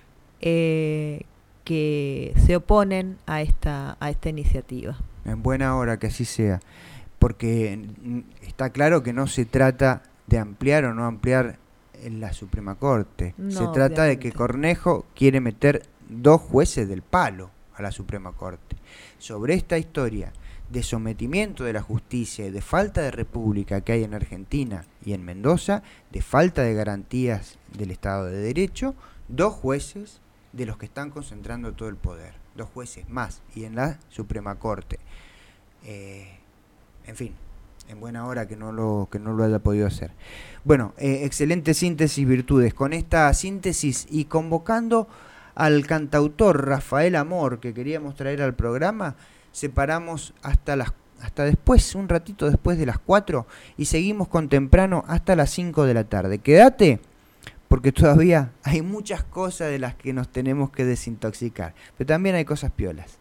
eh, que se oponen a esta a esta iniciativa. En buena hora que así sea, porque está claro que no se trata de ampliar o no ampliar en la Suprema Corte. No, se trata obviamente. de que Cornejo quiere meter dos jueces del palo a la Suprema Corte. Sobre esta historia de sometimiento de la justicia y de falta de república que hay en Argentina y en Mendoza, de falta de garantías del Estado de Derecho, dos jueces de los que están concentrando todo el poder. Dos jueces más, y en la Suprema Corte. Eh, en fin. En buena hora que no lo que no lo haya podido hacer. Bueno, eh, excelente síntesis, Virtudes. Con esta síntesis y convocando al cantautor Rafael Amor, que queríamos traer al programa, separamos hasta las hasta después, un ratito después de las cuatro, y seguimos con Temprano hasta las cinco de la tarde. Quédate, porque todavía hay muchas cosas de las que nos tenemos que desintoxicar, pero también hay cosas piolas.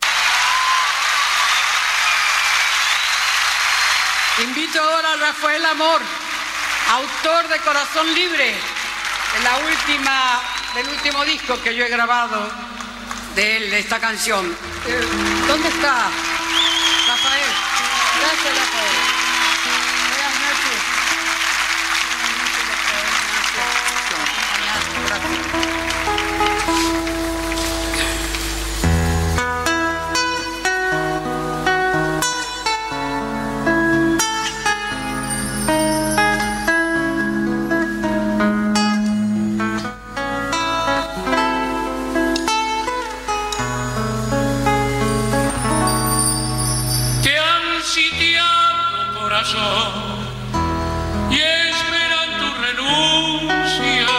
Invito ahora a Rafael Amor, autor de Corazón Libre, de la última, del último disco que yo he grabado de él, de esta canción. Eh, ¿Dónde está Rafael? Gracias, Rafael. Buenas noches. Buenas noches, Rafael. Y esperan tu renuncia,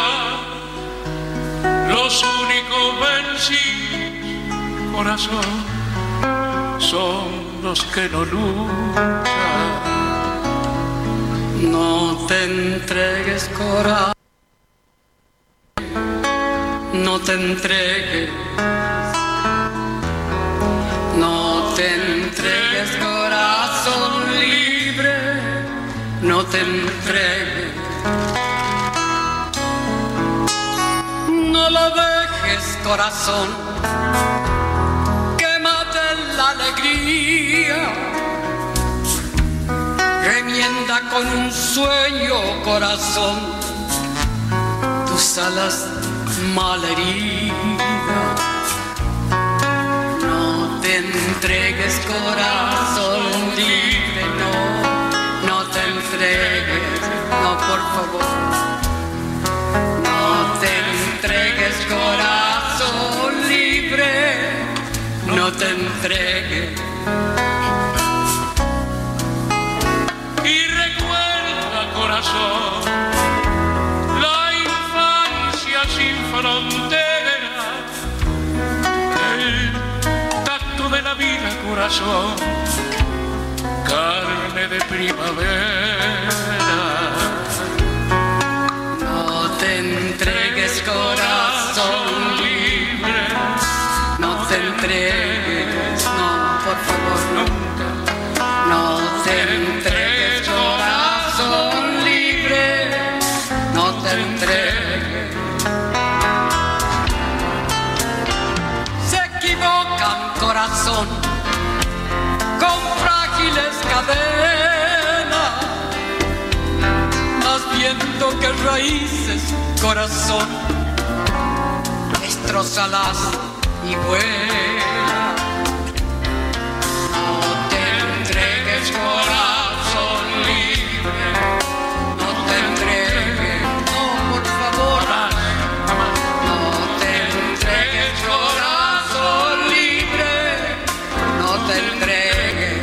los únicos vencidos, corazón, son los que no luchan. No te entregues, corazón, no te entregues, no te entregues, corazón libre, no te entregues, no lo dejes, corazón, que mate la alegría, remienda con un sueño, corazón, tus alas malheridas. No te entregues, corazón libre, no, no te entregues, no, por favor. No te entregues, corazón libre, no te entregues. Y recuerda, corazón, la infancia sin fronteras, el tacto de la vida, corazón, carne de primavera. No te entregues, corazón libre, no te entregues, no, por favor, nunca. No te entregues, corazón libre, no te entregues. Se equivocan, corazón, con frágiles cadenas, más viento que raíces, corazón, destrózalas y vuela. No te entregues, corazón libre, no te entregues, no, por favor. No te entregues, corazón libre, no te entregues.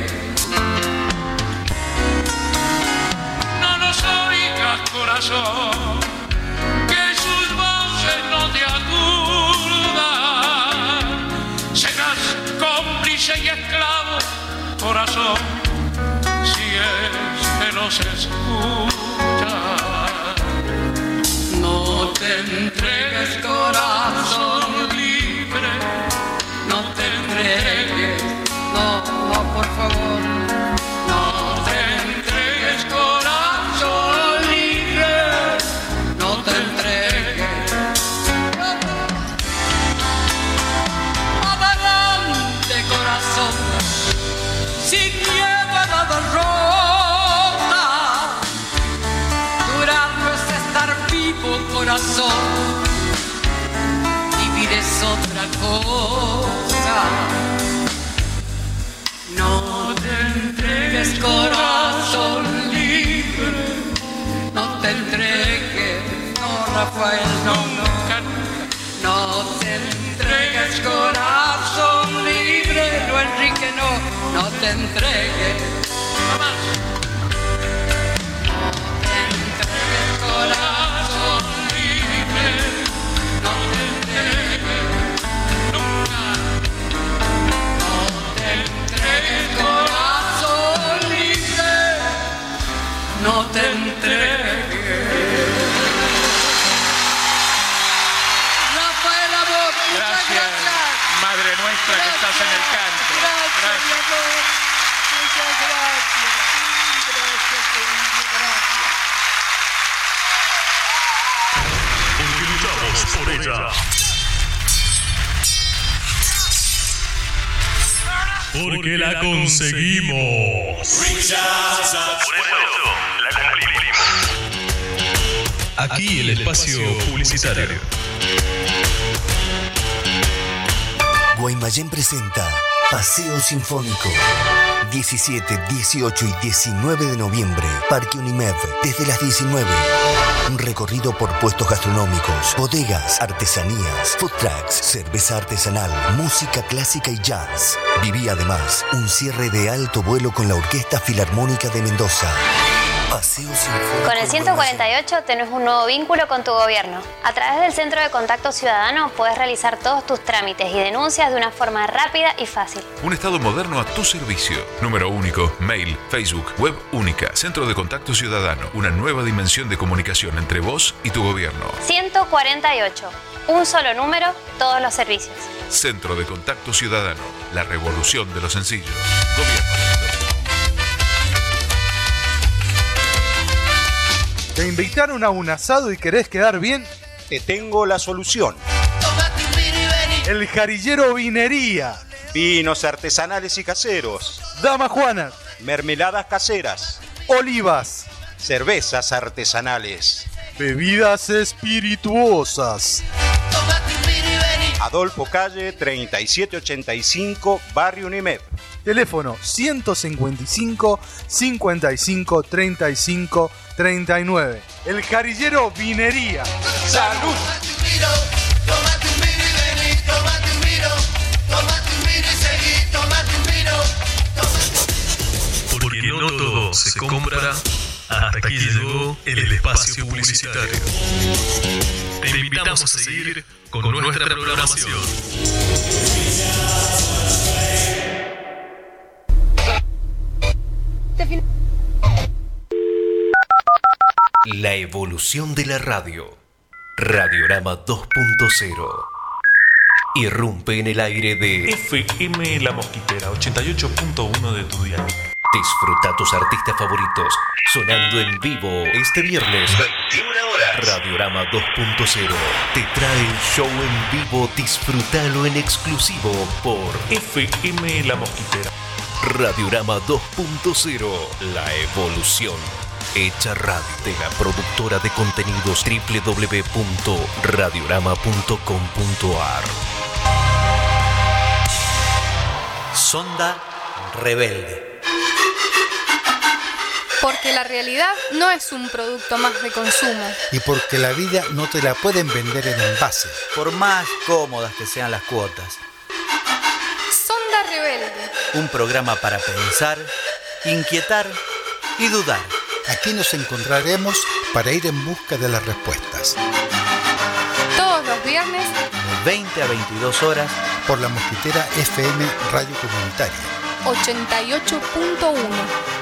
No nos oigas, corazón, que sus voces no te aturdan. Serás cómplice y esclavo, corazón, si es que nos escucha. No te entregues, corazón libre, no te entregues, no, no, por favor. No te entregues, corazón libre, no te entregues. Adelante, corazón, sin miedo a la derrota. Durar no es estar vivo, corazón, vivir es otra cosa. No te entregues, corazón libre, no te entregues, no, Rafael, no, nunca, no te entregues, corazón libre, no, Enrique, no, no te entregues, jamás. No te entregues, corazón libre, no te entregues, nunca. No te entregues, corazón te entregué. Rafael Amor, muchas Gracias, gracias. Madre nuestra que estás en el canto. Gracias, mi amor. Muchas gracias. Gracias, querido, gracias. Porque luchamos por ella. Porque la conseguimos. Por eso la cumplimos. Aquí el espacio publicitario. Guaymallén presenta Paseo Sinfónico. diecisiete, dieciocho y diecinueve de noviembre, Parque Unimed, desde las diecinueve. Un recorrido por puestos gastronómicos, bodegas, artesanías, food trucks, cerveza artesanal, música clásica y jazz. Viví además un cierre de alto vuelo con la Orquesta Filarmónica de Mendoza. Paseo Sinfónico. Con el ciento cuarenta y ocho tenés un nuevo vínculo con tu gobierno. A través del Centro de Contacto Ciudadano podés realizar todos tus trámites y denuncias de una forma rápida y fácil. Un Estado moderno a tu servicio. Número único, mail, Facebook, web única. Centro de Contacto Ciudadano. Una nueva dimensión de comunicación entre vos y tu gobierno. ciento cuarenta y ocho. Un solo número, todos los servicios. Centro de Contacto Ciudadano. La revolución de lo sencillo. Gobierno. ¿Te invitaron a un asado y querés quedar bien? Te tengo la solución. El Jarillero Vinería. Vinos artesanales y caseros. Dama Juana. Mermeladas caseras. Olivas. Cervezas artesanales. Bebidas espirituosas. Adolfo Calle treinta y siete ochenta y cinco, Barrio Unimed. Teléfono ciento cincuenta y cinco, cincuenta y cinco, treinta y cinco, treinta y nueve. El Jarillero Vinería. ¡Salud! Tómate un vino y vení, tómate un vino, tómate un vino y seguí, tómate un vino. Porque no todo se compra. Hasta aquí llegó el espacio publicitario. Te invitamos a seguir con nuestra programación. La evolución de la radio. Radiorama dos punto cero. Irrumpe en el aire de F M La Mosquitera ochenta y ocho punto uno de tu dial. Disfruta tus artistas favoritos sonando en vivo este viernes. veintiuna horas. Radiorama dos punto cero te trae el show en vivo. Disfrútalo en exclusivo por F M La Mosquitera. Radiorama dos punto cero. La evolución hecha radio, de la productora de contenidos doble u doble u doble u punto radiorama punto com punto a r. Sonda Rebelde. Porque la realidad no es un producto más de consumo. Y porque la vida no te la pueden vender en envase. Por más cómodas que sean las cuotas. Sonda Rebelde. Un programa para pensar, inquietar y dudar. Aquí nos encontraremos para ir en busca de las respuestas. Todos los viernes, de veinte a veintidós horas, por la Mosquitera F M Radio Comunitaria. ochenta y ocho punto uno.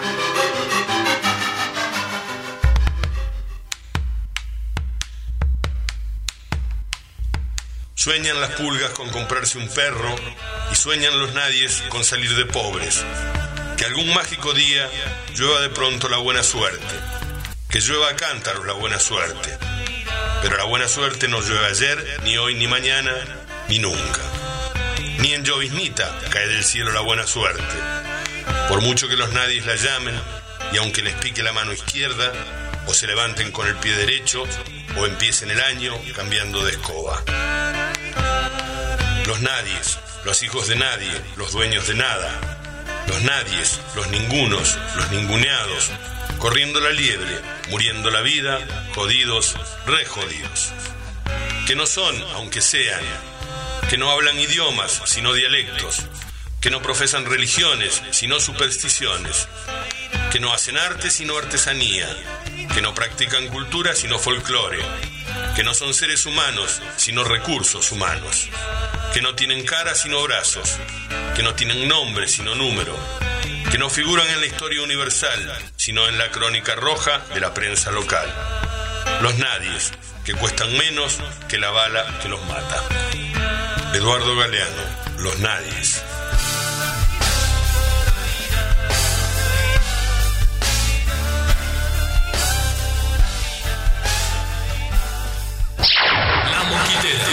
Sueñan las pulgas con comprarse un perro y sueñan los nadies con salir de pobres. Que algún mágico día llueva de pronto la buena suerte. Que llueva a cántaros la buena suerte. Pero la buena suerte no llueve ayer, ni hoy, ni mañana, ni nunca. Ni en lloviznita cae del cielo la buena suerte. Por mucho que los nadies la llamen, y aunque les pique la mano izquierda, o se levanten con el pie derecho, o empiecen el año cambiando de escoba. Los nadies, los hijos de nadie, los dueños de nada. Los nadies, los ningunos, los ninguneados, corriendo la liebre, muriendo la vida, jodidos, re jodidos. Que no son, aunque sean, que no hablan idiomas, sino dialectos, que no profesan religiones, sino supersticiones, que no hacen arte, sino artesanía, que no practican cultura, sino folclore, que no son seres humanos, sino recursos humanos, que no tienen cara, sino brazos, que no tienen nombre, sino número, que no figuran en la historia universal, sino en la crónica roja de la prensa local. Los nadies, que cuestan menos que la bala que los mata. Eduardo Galeano, Los nadies. La Mosquitera.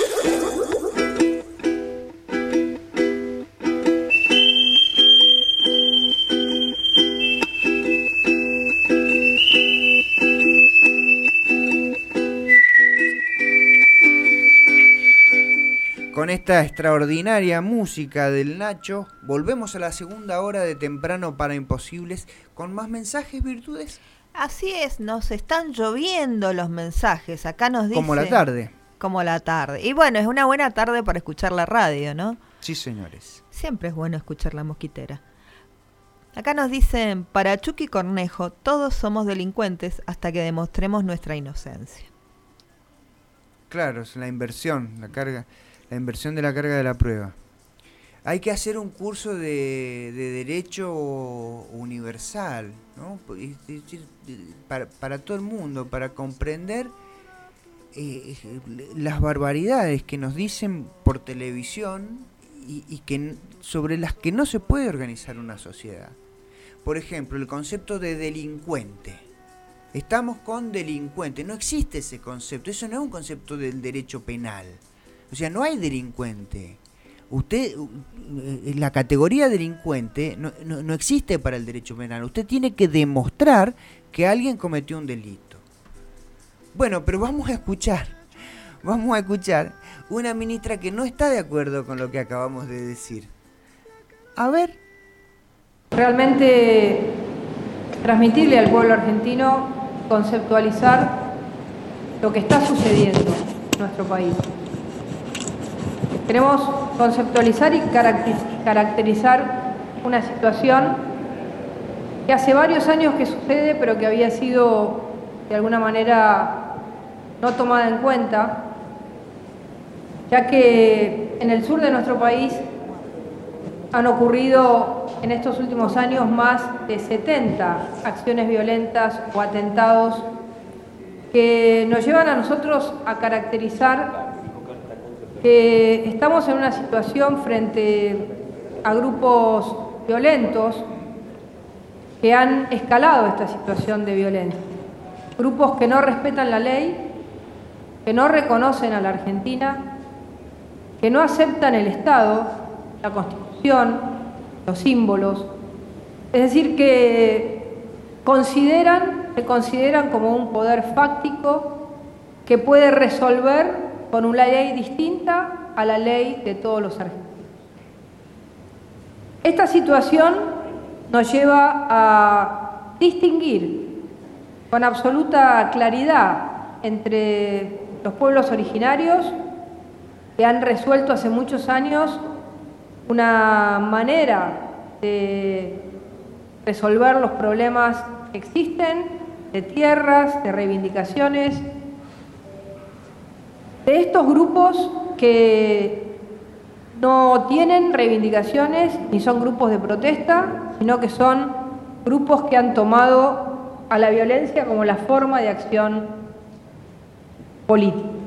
Con esta extraordinaria música del Nacho, volvemos a la segunda hora de Temprano para Imposibles con más mensajes, Virtudes. Así es, nos están lloviendo los mensajes. Acá nos dice... Como la tarde. Como la tarde. Y bueno, es una buena tarde para escuchar la radio, ¿no? Sí, señores. Siempre es bueno escuchar La Mosquitera. Acá nos dicen, para Chucky Cornejo, todos somos delincuentes hasta que demostremos nuestra inocencia. Claro, es la inversión, la carga... La inversión de la carga de la prueba. Hay que hacer un curso de, de derecho universal, ¿no? Para, para todo el mundo, para comprender eh, las barbaridades que nos dicen por televisión y, y que sobre las que no se puede organizar una sociedad. Por ejemplo, el concepto de delincuente. Estamos con delincuente. No existe ese concepto. Eso no es un concepto del derecho penal. O sea, no hay delincuente. Usted, la categoría delincuente no, no, no existe para el derecho penal. Usted tiene que demostrar que alguien cometió un delito. Bueno, pero vamos a escuchar, vamos a escuchar una ministra que no está de acuerdo con lo que acabamos de decir. A ver. Realmente transmitirle al pueblo argentino, conceptualizar lo que está sucediendo en nuestro país. Queremos conceptualizar y caracterizar una situación que hace varios años que sucede, pero que había sido de alguna manera no tomada en cuenta, ya que en el sur de nuestro país han ocurrido en estos últimos años más de setenta acciones violentas o atentados que nos llevan a nosotros a caracterizar que estamos en una situación frente a grupos violentos que han escalado esta situación de violencia. Grupos que no respetan la ley, que no reconocen a la Argentina, que no aceptan el Estado, la Constitución, los símbolos. Es decir, que consideran, se consideran como un poder fáctico que puede resolver con una ley distinta a la ley de todos los argentinos. Esta situación nos lleva a distinguir con absoluta claridad entre los pueblos originarios que han resuelto hace muchos años una manera de resolver los problemas que existen, de tierras, de reivindicaciones, de estos grupos que no tienen reivindicaciones ni son grupos de protesta, sino que son grupos que han tomado a la violencia como la forma de acción política.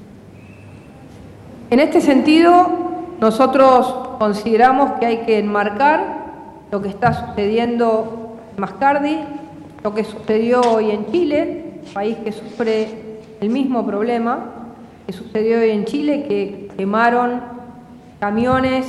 En este sentido, nosotros consideramos que hay que enmarcar lo que está sucediendo en Mascardi, lo que sucedió hoy en Chile, un país que sufre el mismo problema que sucedió hoy en Chile, que quemaron camiones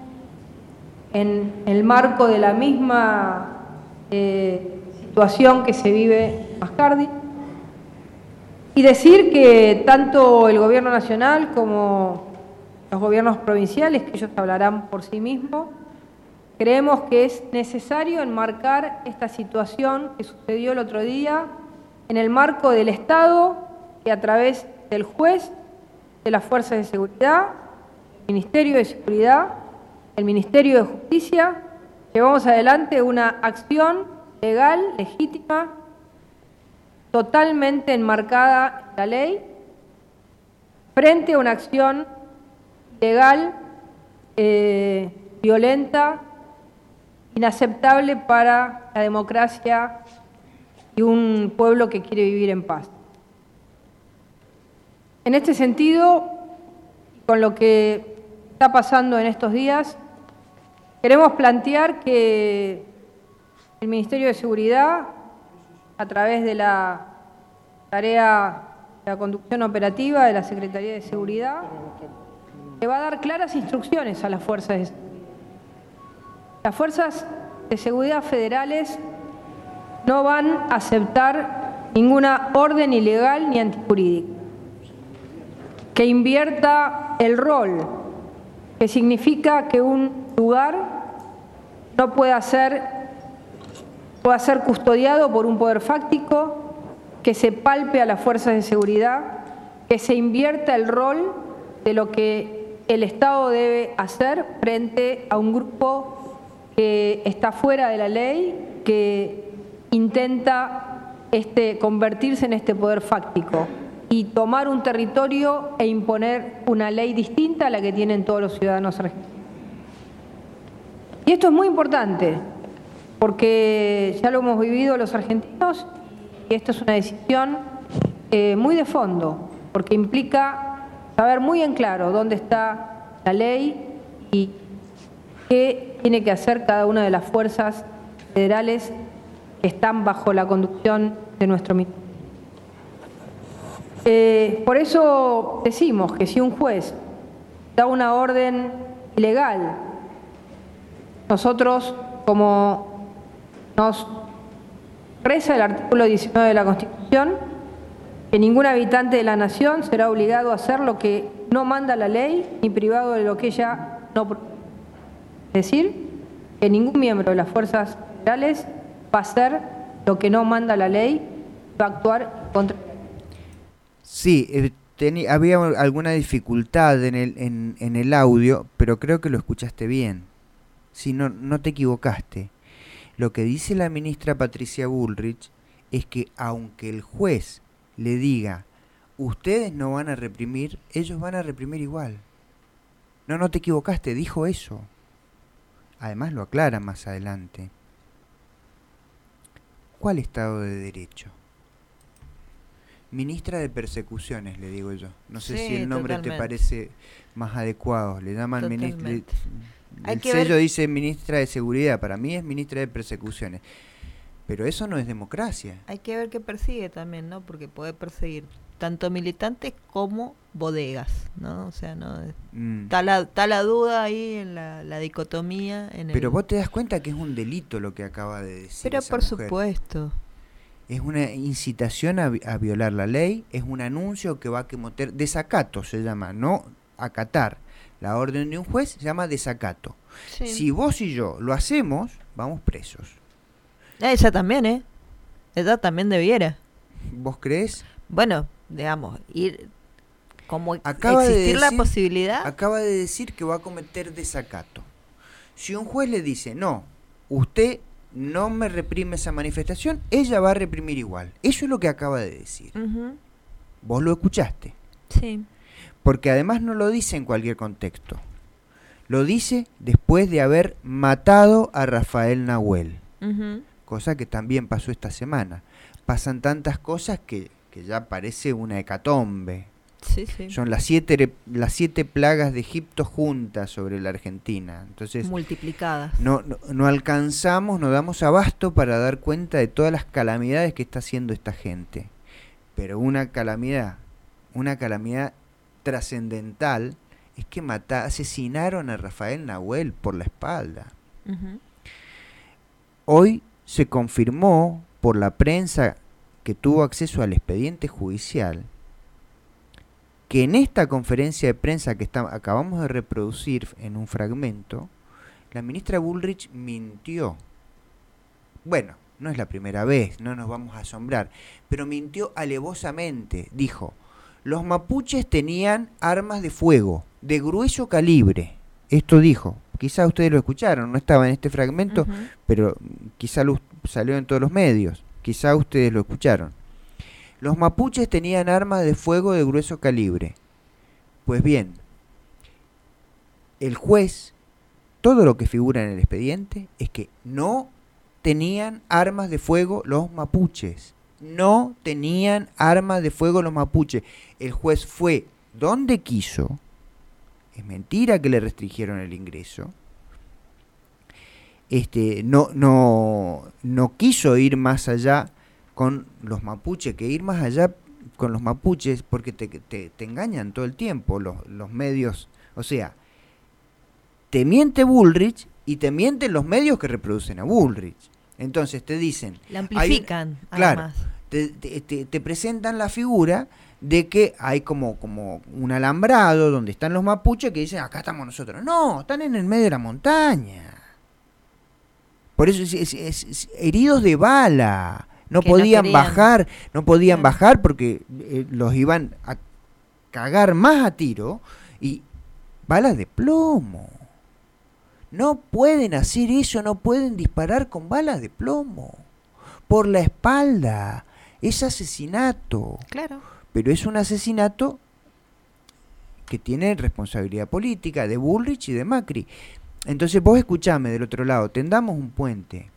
en el marco de la misma eh, situación que se vive en Mascardi. Y decir que tanto el gobierno nacional como los gobiernos provinciales, que ellos hablarán por sí mismos, creemos que es necesario enmarcar esta situación que sucedió el otro día en el marco del Estado, que a través del juez, de las fuerzas de seguridad, el Ministerio de Seguridad, el Ministerio de Justicia, llevamos adelante una acción legal, legítima, totalmente enmarcada en la ley, frente a una acción legal, eh, violenta, inaceptable para la democracia y un pueblo que quiere vivir en paz. En este sentido, con lo que está pasando en estos días, queremos plantear que el Ministerio de Seguridad, a través de la tarea de la conducción operativa de la Secretaría de Seguridad, le va a dar claras instrucciones a las fuerzas de seguridad. Las fuerzas de seguridad federales no van a aceptar ninguna orden ilegal ni antijurídica que invierta el rol, que significa que un lugar no pueda ser, pueda ser custodiado por un poder fáctico, que se palpe a las fuerzas de seguridad, que se invierta el rol de lo que el Estado debe hacer frente a un grupo que está fuera de la ley, que intenta este, convertirse en este poder fáctico y tomar un territorio e imponer una ley distinta a la que tienen todos los ciudadanos argentinos. Y esto es muy importante, porque ya lo hemos vivido los argentinos, y esto es una decisión eh, muy de fondo, porque implica saber muy en claro dónde está la ley y qué tiene que hacer cada una de las fuerzas federales que están bajo la conducción de nuestro ministerio. Eh, por eso decimos que si un juez da una orden ilegal, nosotros, como nos reza el artículo diecinueve de la Constitución, que ningún habitante de la nación será obligado a hacer lo que no manda la ley, ni privado de lo que ella no prohíbe. Es decir, que ningún miembro de las fuerzas federales va a hacer lo que no manda la ley, va a actuar contra la ley. Sí, eh, tenía, había alguna dificultad en el, en, en el audio, pero creo que lo escuchaste bien. Sí, no, no te equivocaste. Lo que dice la ministra Patricia Bullrich es que aunque el juez le diga, ustedes no van a reprimir, ellos van a reprimir igual. No, no te equivocaste, dijo eso. Además lo aclara más adelante. ¿Cuál Estado de Derecho? Ministra de Persecuciones, le digo yo. No sé sí, si el nombre totalmente. Te parece más adecuado. Le llaman ministra. El sello ver... dice ministra de Seguridad. Para mí es ministra de Persecuciones. Pero eso no es democracia. Hay que ver qué persigue también, ¿no? Porque puede perseguir tanto militantes como bodegas, ¿no? O sea, no mm. está, la, está la duda ahí en la, la dicotomía. En Pero el... vos te das cuenta que es un delito lo que acaba de decir. Pero esa por mujer. Supuesto. Es una incitación a, a violar la ley, es un anuncio que va a cometer desacato, se llama, no acatar. La orden de un juez se llama desacato. Sí. Si vos y yo lo hacemos, vamos presos. Ella también, ¿eh? Ella también debiera. ¿Vos crees? Bueno, digamos, ir como acaba existir de decir, la posibilidad. Acaba de decir que va a cometer desacato. Si un juez le dice, no, usted no me reprime esa manifestación, ella va a reprimir igual. Eso es lo que acaba de decir. Uh-huh. Vos lo escuchaste. Sí. Porque además no lo dice en cualquier contexto. Lo dice después de haber matado a Rafael Nahuel. Uh-huh. Cosa que también pasó esta semana. Pasan tantas cosas que, que ya parece una hecatombe. Sí, sí. Son las siete, las siete plagas de Egipto juntas sobre la Argentina. Entonces, multiplicadas. No, no, no alcanzamos, no damos abasto para dar cuenta de todas las calamidades que está haciendo esta gente. Pero una calamidad, una calamidad trascendental es que mata, asesinaron a Rafael Nahuel por la espalda. Uh-huh. Hoy se confirmó por la prensa que tuvo acceso al expediente judicial que en esta conferencia de prensa que está, acabamos de reproducir en un fragmento, la ministra Bullrich mintió. Bueno, no es la primera vez, no nos vamos a asombrar, pero mintió alevosamente. Dijo, los mapuches tenían armas de fuego, de grueso calibre. Esto dijo, quizá ustedes lo escucharon, no estaba en este fragmento, uh-huh. pero quizá lo, salió en todos los medios, quizá ustedes lo escucharon. Los mapuches tenían armas de fuego de grueso calibre. Pues bien, el juez todo lo que figura en el expediente es que no tenían armas de fuego los mapuches. No tenían armas de fuego los mapuches. El juez fue donde quiso. Es mentira que le restringieron el ingreso. Este, no, no, no quiso ir más allá con los mapuches, que ir más allá con los mapuches, porque te, te, te engañan todo el tiempo los, los medios. O sea, te miente Bullrich y te mienten los medios que reproducen a Bullrich. Entonces te dicen... La amplifican, hay, claro, además. Te, te, te, te presentan la figura de que hay como, como un alambrado donde están los mapuches que dicen, acá estamos nosotros. No, están en el medio de la montaña. Por eso es, es, es, es heridos de bala. No que podían no bajar, no podían bajar porque eh, los iban a cagar más a tiro y balas de plomo. No pueden hacer eso, no pueden disparar con balas de plomo. Por la espalda. Es asesinato. Claro. Pero es un asesinato que tiene responsabilidad política de Bullrich y de Macri. Entonces vos escuchame del otro lado, tendamos un puente.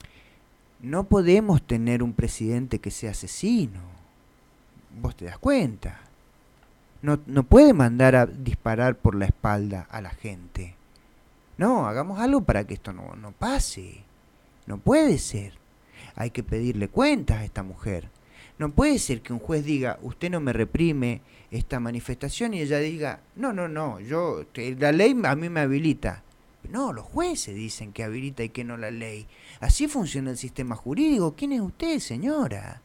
No podemos tener un presidente que sea asesino. Vos te das cuenta. No, no puede mandar a disparar por la espalda a la gente. No, hagamos algo para que esto no, no pase. No puede ser. Hay que pedirle cuentas a esta mujer. No puede ser que un juez diga, usted no me reprime esta manifestación, y ella diga, no, no, no, yo la ley a mí me habilita. No, los jueces dicen que habilita y que no la ley. Así funciona el sistema jurídico. ¿Quién es usted, señora?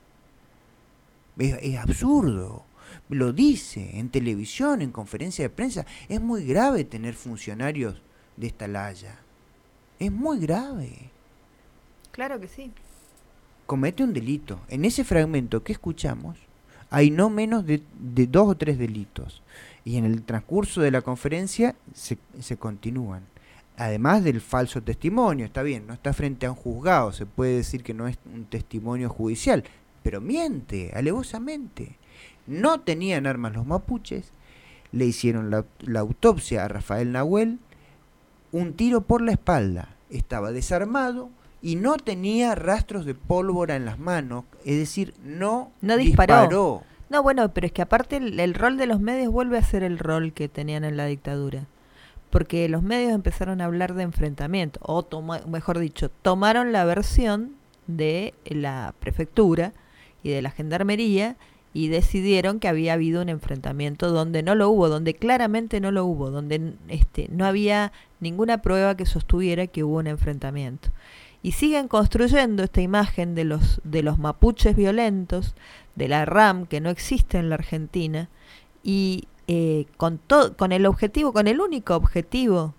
Es, es absurdo. Lo dice en televisión, en conferencia de prensa. Es muy grave tener funcionarios de esta laya. Es muy grave. Claro que sí. Comete un delito. En ese fragmento que escuchamos hay no menos de, de dos o tres delitos. Y en el transcurso de la conferencia se, se continúan. Además del falso testimonio, está bien, no está frente a un juzgado, se puede decir que no es un testimonio judicial, pero miente alevosamente. No tenían armas los mapuches, le hicieron la, la autopsia a Rafael Nahuel, un tiro por la espalda, estaba desarmado y no tenía rastros de pólvora en las manos, es decir, no, no disparó. disparó. No, bueno, pero es que aparte el, el rol de los medios vuelve a ser el rol que tenían en la dictadura. Porque los medios empezaron a hablar de enfrentamiento, o toma, mejor dicho, tomaron la versión de la prefectura y de la gendarmería y decidieron que había habido un enfrentamiento donde no lo hubo, donde claramente no lo hubo, donde este, no había ninguna prueba que sostuviera que hubo un enfrentamiento. Y siguen construyendo esta imagen de los, de los mapuches violentos, de la RAM que no existe en la Argentina, y Eh, con todo, con el objetivo, con el único objetivo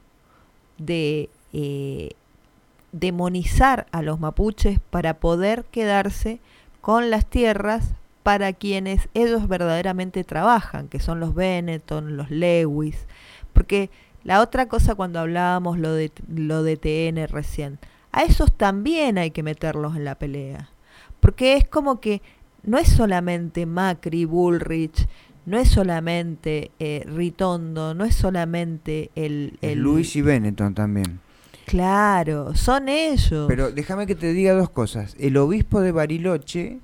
de eh, demonizar a los mapuches para poder quedarse con las tierras para quienes ellos verdaderamente trabajan, que son los Benetton, los Lewis, porque la otra cosa cuando hablábamos lo de lo de T N recién, a esos también hay que meterlos en la pelea, porque es como que no es solamente Macri, Bullrich, no es solamente eh, Ritondo, no es solamente el... el Luis y Benetton también. Claro, son ellos. Pero déjame que te diga dos cosas. El obispo de Bariloche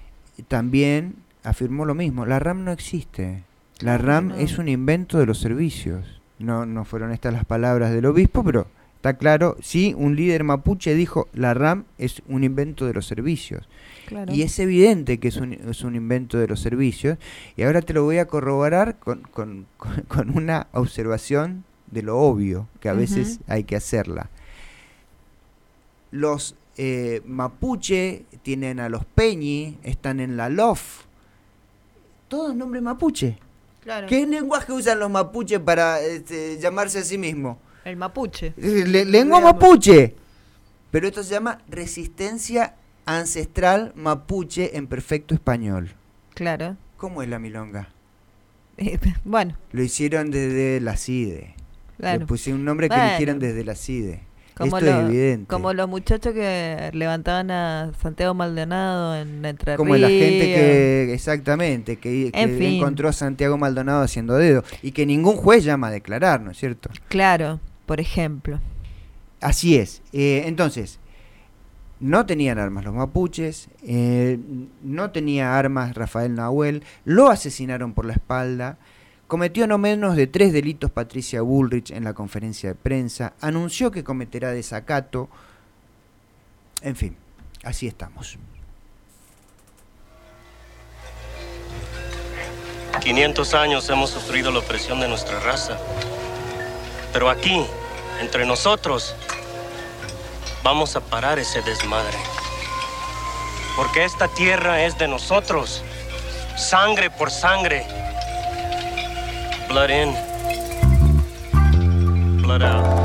también afirmó lo mismo. La RAM no existe. La RAM no. Es un invento de los servicios. No, no fueron estas las palabras del obispo, pero está claro. Sí, un líder mapuche dijo, la RAM es un invento de los servicios. Claro. Y es evidente que es un, es un invento de los servicios. Y ahora te lo voy a corroborar con, con, con, con una observación de lo obvio, que a uh-huh. veces hay que hacerla. Los eh, mapuche tienen a los peñi, están en la L O F. Todos nombres mapuche. Claro. ¿Qué lenguaje usan los mapuches para este, llamarse a sí mismos? El mapuche. Le, lengua mapuche. Pero esto se llama resistencia ancestral mapuche en perfecto español. Claro. ¿Cómo es la milonga? Eh, bueno. Lo hicieron desde la CIDE. Claro. Le pusieron un nombre bueno. que eligieron desde la CIDE. Como Esto lo, es evidente. Como los muchachos que levantaban a Santiago Maldonado en Entre Ríos. Como la gente que, exactamente, que, que en fin. encontró a Santiago Maldonado haciendo dedo. Y que ningún juez llama a declarar, ¿no es cierto? Claro, por ejemplo. así es. Eh, entonces, no tenían armas los mapuches, eh, no tenía armas Rafael Nahuel, lo asesinaron por la espalda, cometió no menos de tres delitos Patricia Bullrich en la conferencia de prensa, anunció que cometerá desacato, en fin, así estamos. quinientos años hemos sufrido la opresión de nuestra raza, pero aquí, entre nosotros, vamos a parar ese desmadre. Porque esta tierra es de nosotros, sangre por sangre. Blood in, blood out.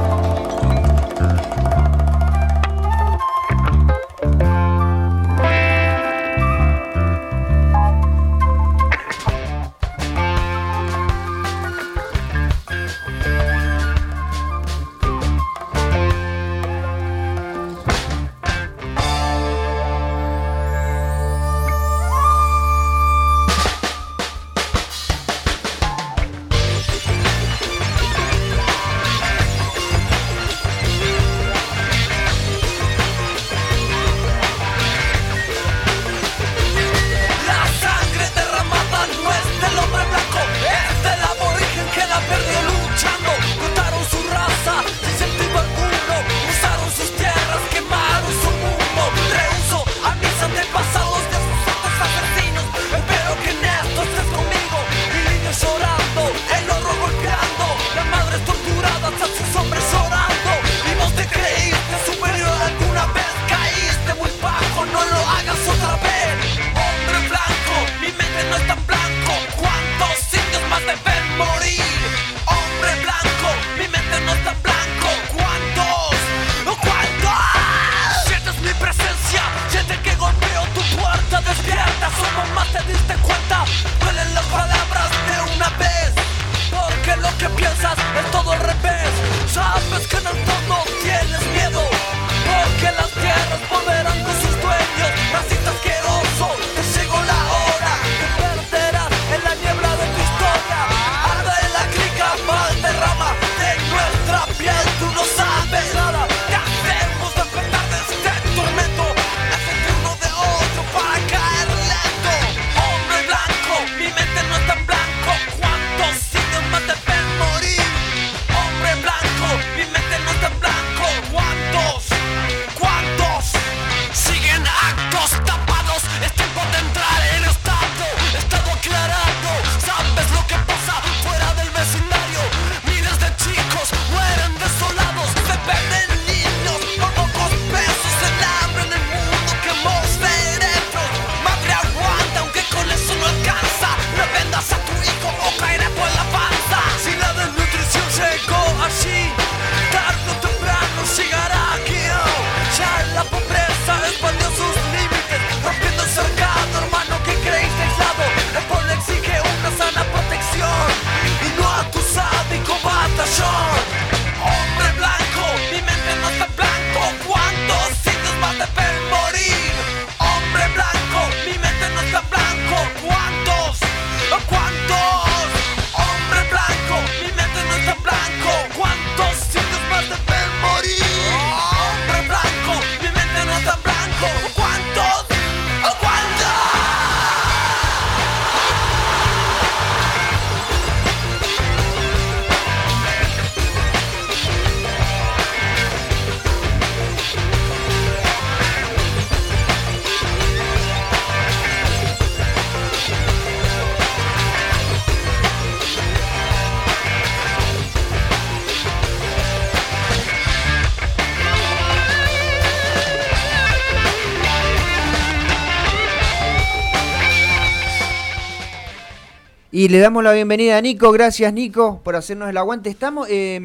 Y le damos la bienvenida a Nico. Gracias, Nico, por hacernos el aguante. Estamos eh,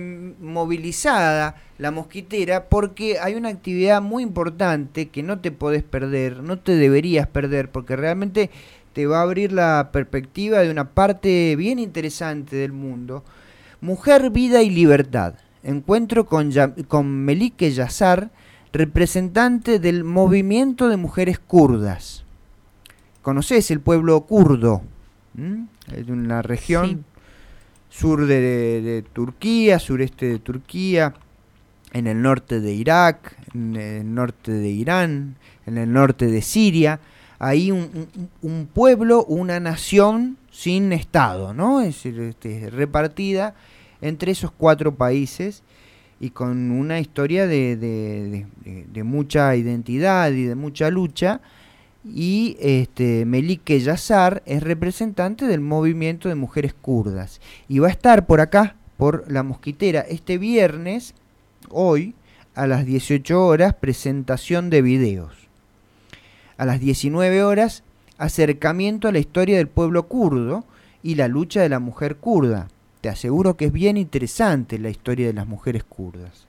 movilizada la mosquitera porque hay una actividad muy importante que no te podés perder, no te deberías perder, porque realmente te va a abrir la perspectiva de una parte bien interesante del mundo. Mujer, Vida y Libertad. Encuentro con, ya, con Melike Yazar, representante del movimiento de mujeres kurdas. ¿Conocés el pueblo kurdo? ¿Mm? Es una región sí. sur de, de, de Turquía, sureste de Turquía. en el norte de Irak, en el norte de Irán, en el norte de Siria. Hay un, un, un pueblo, una nación sin Estado, ¿no? Es decir, este, repartida entre esos cuatro países y con una historia de, de, de, de mucha identidad y de mucha lucha. Y este, Melike Yazar es representante del movimiento de mujeres kurdas y va a estar por acá, por La Mosquitera, este viernes, hoy, a las dieciocho horas, presentación de videos. A las diecinueve horas, acercamiento a la historia del pueblo kurdo y la lucha de la mujer kurda. Te aseguro que es bien interesante la historia de las mujeres kurdas.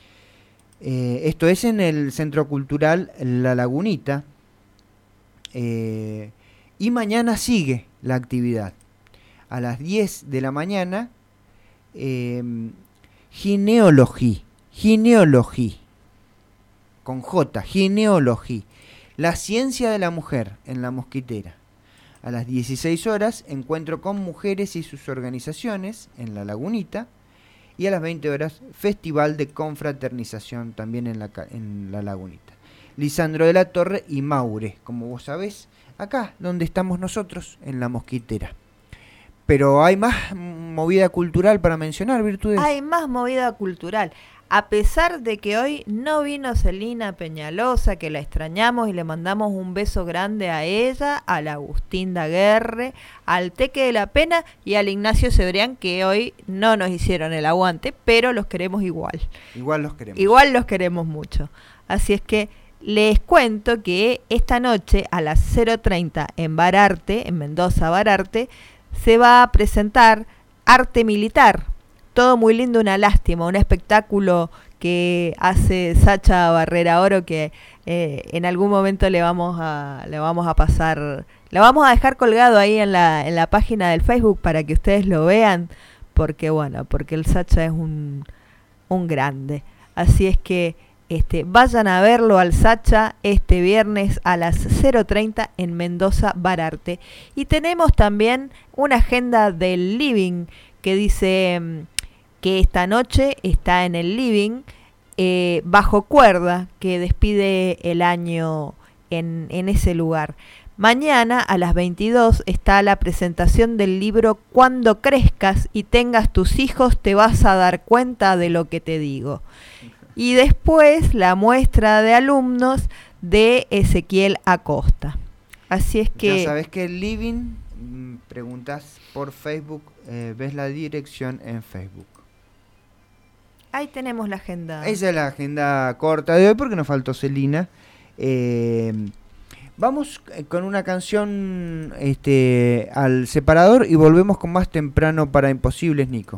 Eh, esto es en el Centro Cultural La Lagunita. Eh, y mañana sigue la actividad. A las diez de la mañana, eh, gineología. Gineología. Con J, gineología. La ciencia de la mujer en La Mosquitera. A las dieciséis horas, encuentro con mujeres y sus organizaciones en La Lagunita. Y a las veinte horas, festival de confraternización también en la, en la Lagunita. Lisandro de la Torre y Maure, como vos sabés, acá donde estamos nosotros, en La Mosquitera. Pero hay más movida cultural para mencionar, Virtudes. Hay más movida cultural. A pesar de que hoy no vino Celina Peñalosa, que la extrañamos y le mandamos un beso grande a ella, al Agustín Daguerre, al Teque de la Pena y al Ignacio Cebrián, que hoy no nos hicieron el aguante, pero los queremos igual. Igual los queremos. Igual los queremos mucho. Así es que les cuento que esta noche a las cero treinta en Bararte, en Mendoza Bararte, se va a presentar Arte Militar. Todo muy lindo, una lástima, un espectáculo que hace Sacha Barrera Oro, que eh, en algún momento le vamos a le vamos a pasar, le vamos a dejar colgado ahí en la en la página del Facebook para que ustedes lo vean, porque bueno, porque el Sacha es un un grande. Así es que este vayan a verlo al Sacha este viernes a las cero treinta en Mendoza Bararte. Y tenemos también una agenda del Living que dice que esta noche está en el Living eh, Bajo Cuerda, que despide el año en, en ese lugar. Mañana a las veintidós está la presentación del libro Cuando crezcas y tengas tus hijos te vas a dar cuenta de lo que te digo. Y después la muestra de alumnos de Ezequiel Acosta. Así es que... Ya sabes que el Living, preguntas por Facebook, eh, ves la dirección en Facebook. Ahí tenemos la agenda. Esa es la agenda corta de hoy porque nos faltó Celina. Eh, vamos con una canción este, al separador y volvemos con más temprano para Imposibles, Nico.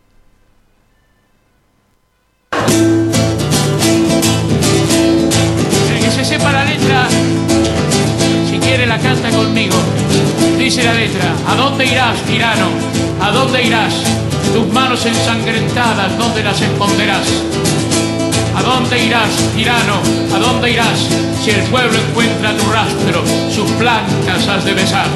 El que se sepa la letra, si quiere la canta conmigo. Dice la letra: ¿a dónde irás, tirano? ¿A dónde irás? Tus manos ensangrentadas, ¿dónde las esconderás? ¿A dónde irás, tirano? ¿A dónde irás? Si el pueblo encuentra tu rastro, sus plantas has de besar.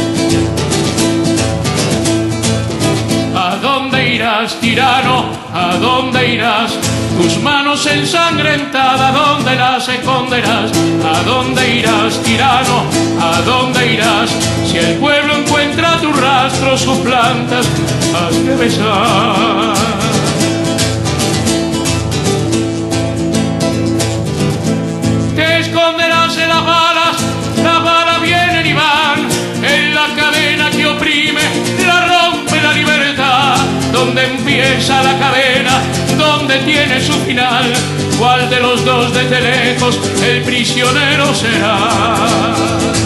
¿A dónde irás, tirano? ¿A dónde irás? Tus manos ensangrentadas, ¿dónde las esconderás? ¿A dónde irás, tirano? ¿A dónde irás? Si el pueblo encuentra tu rastro, sus plantas has de besar. Te esconderás en las balas, las balas vienen y van, en la cadena que oprime, la rompe la libertad. Donde empieza la cadena, donde tiene su final, ¿cuál de los dos desde lejos el prisionero será?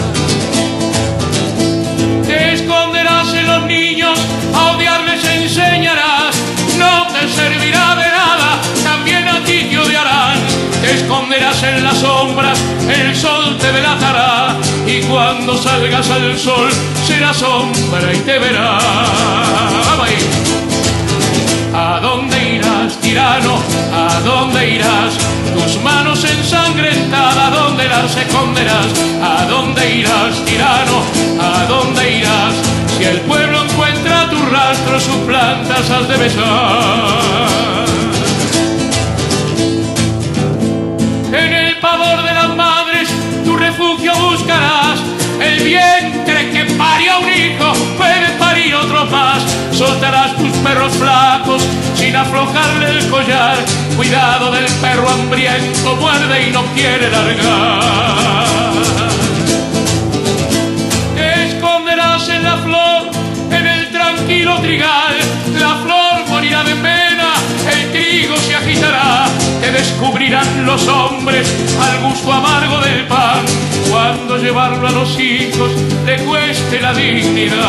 Te esconderás en los niños, a odiarles enseñarás, no te servirá de nada, también a ti te odiarán. Te esconderás en las sombras, el sol te delatará, y cuando salgas al sol será sombra y te verá. Vamos ahí. ¿A dónde irás, tirano? ¿A dónde irás? Tus manos ensangrentadas, ¿a dónde las esconderás? ¿A dónde irás, tirano? ¿A dónde irás? Si el pueblo encuentra tu rastro, sus plantas has de besar. y otros más. Soltarás tus perros flacos sin aflojarle el collar. Cuidado del perro hambriento, muerde y no quiere largar. Te esconderás en la flor, en el tranquilo trigal. La flor morirá de pena, el trigo se agitará. Te descubrirán los hombres al gusto amargo del pan, cuando llevarlo a los hijos le cueste la dignidad.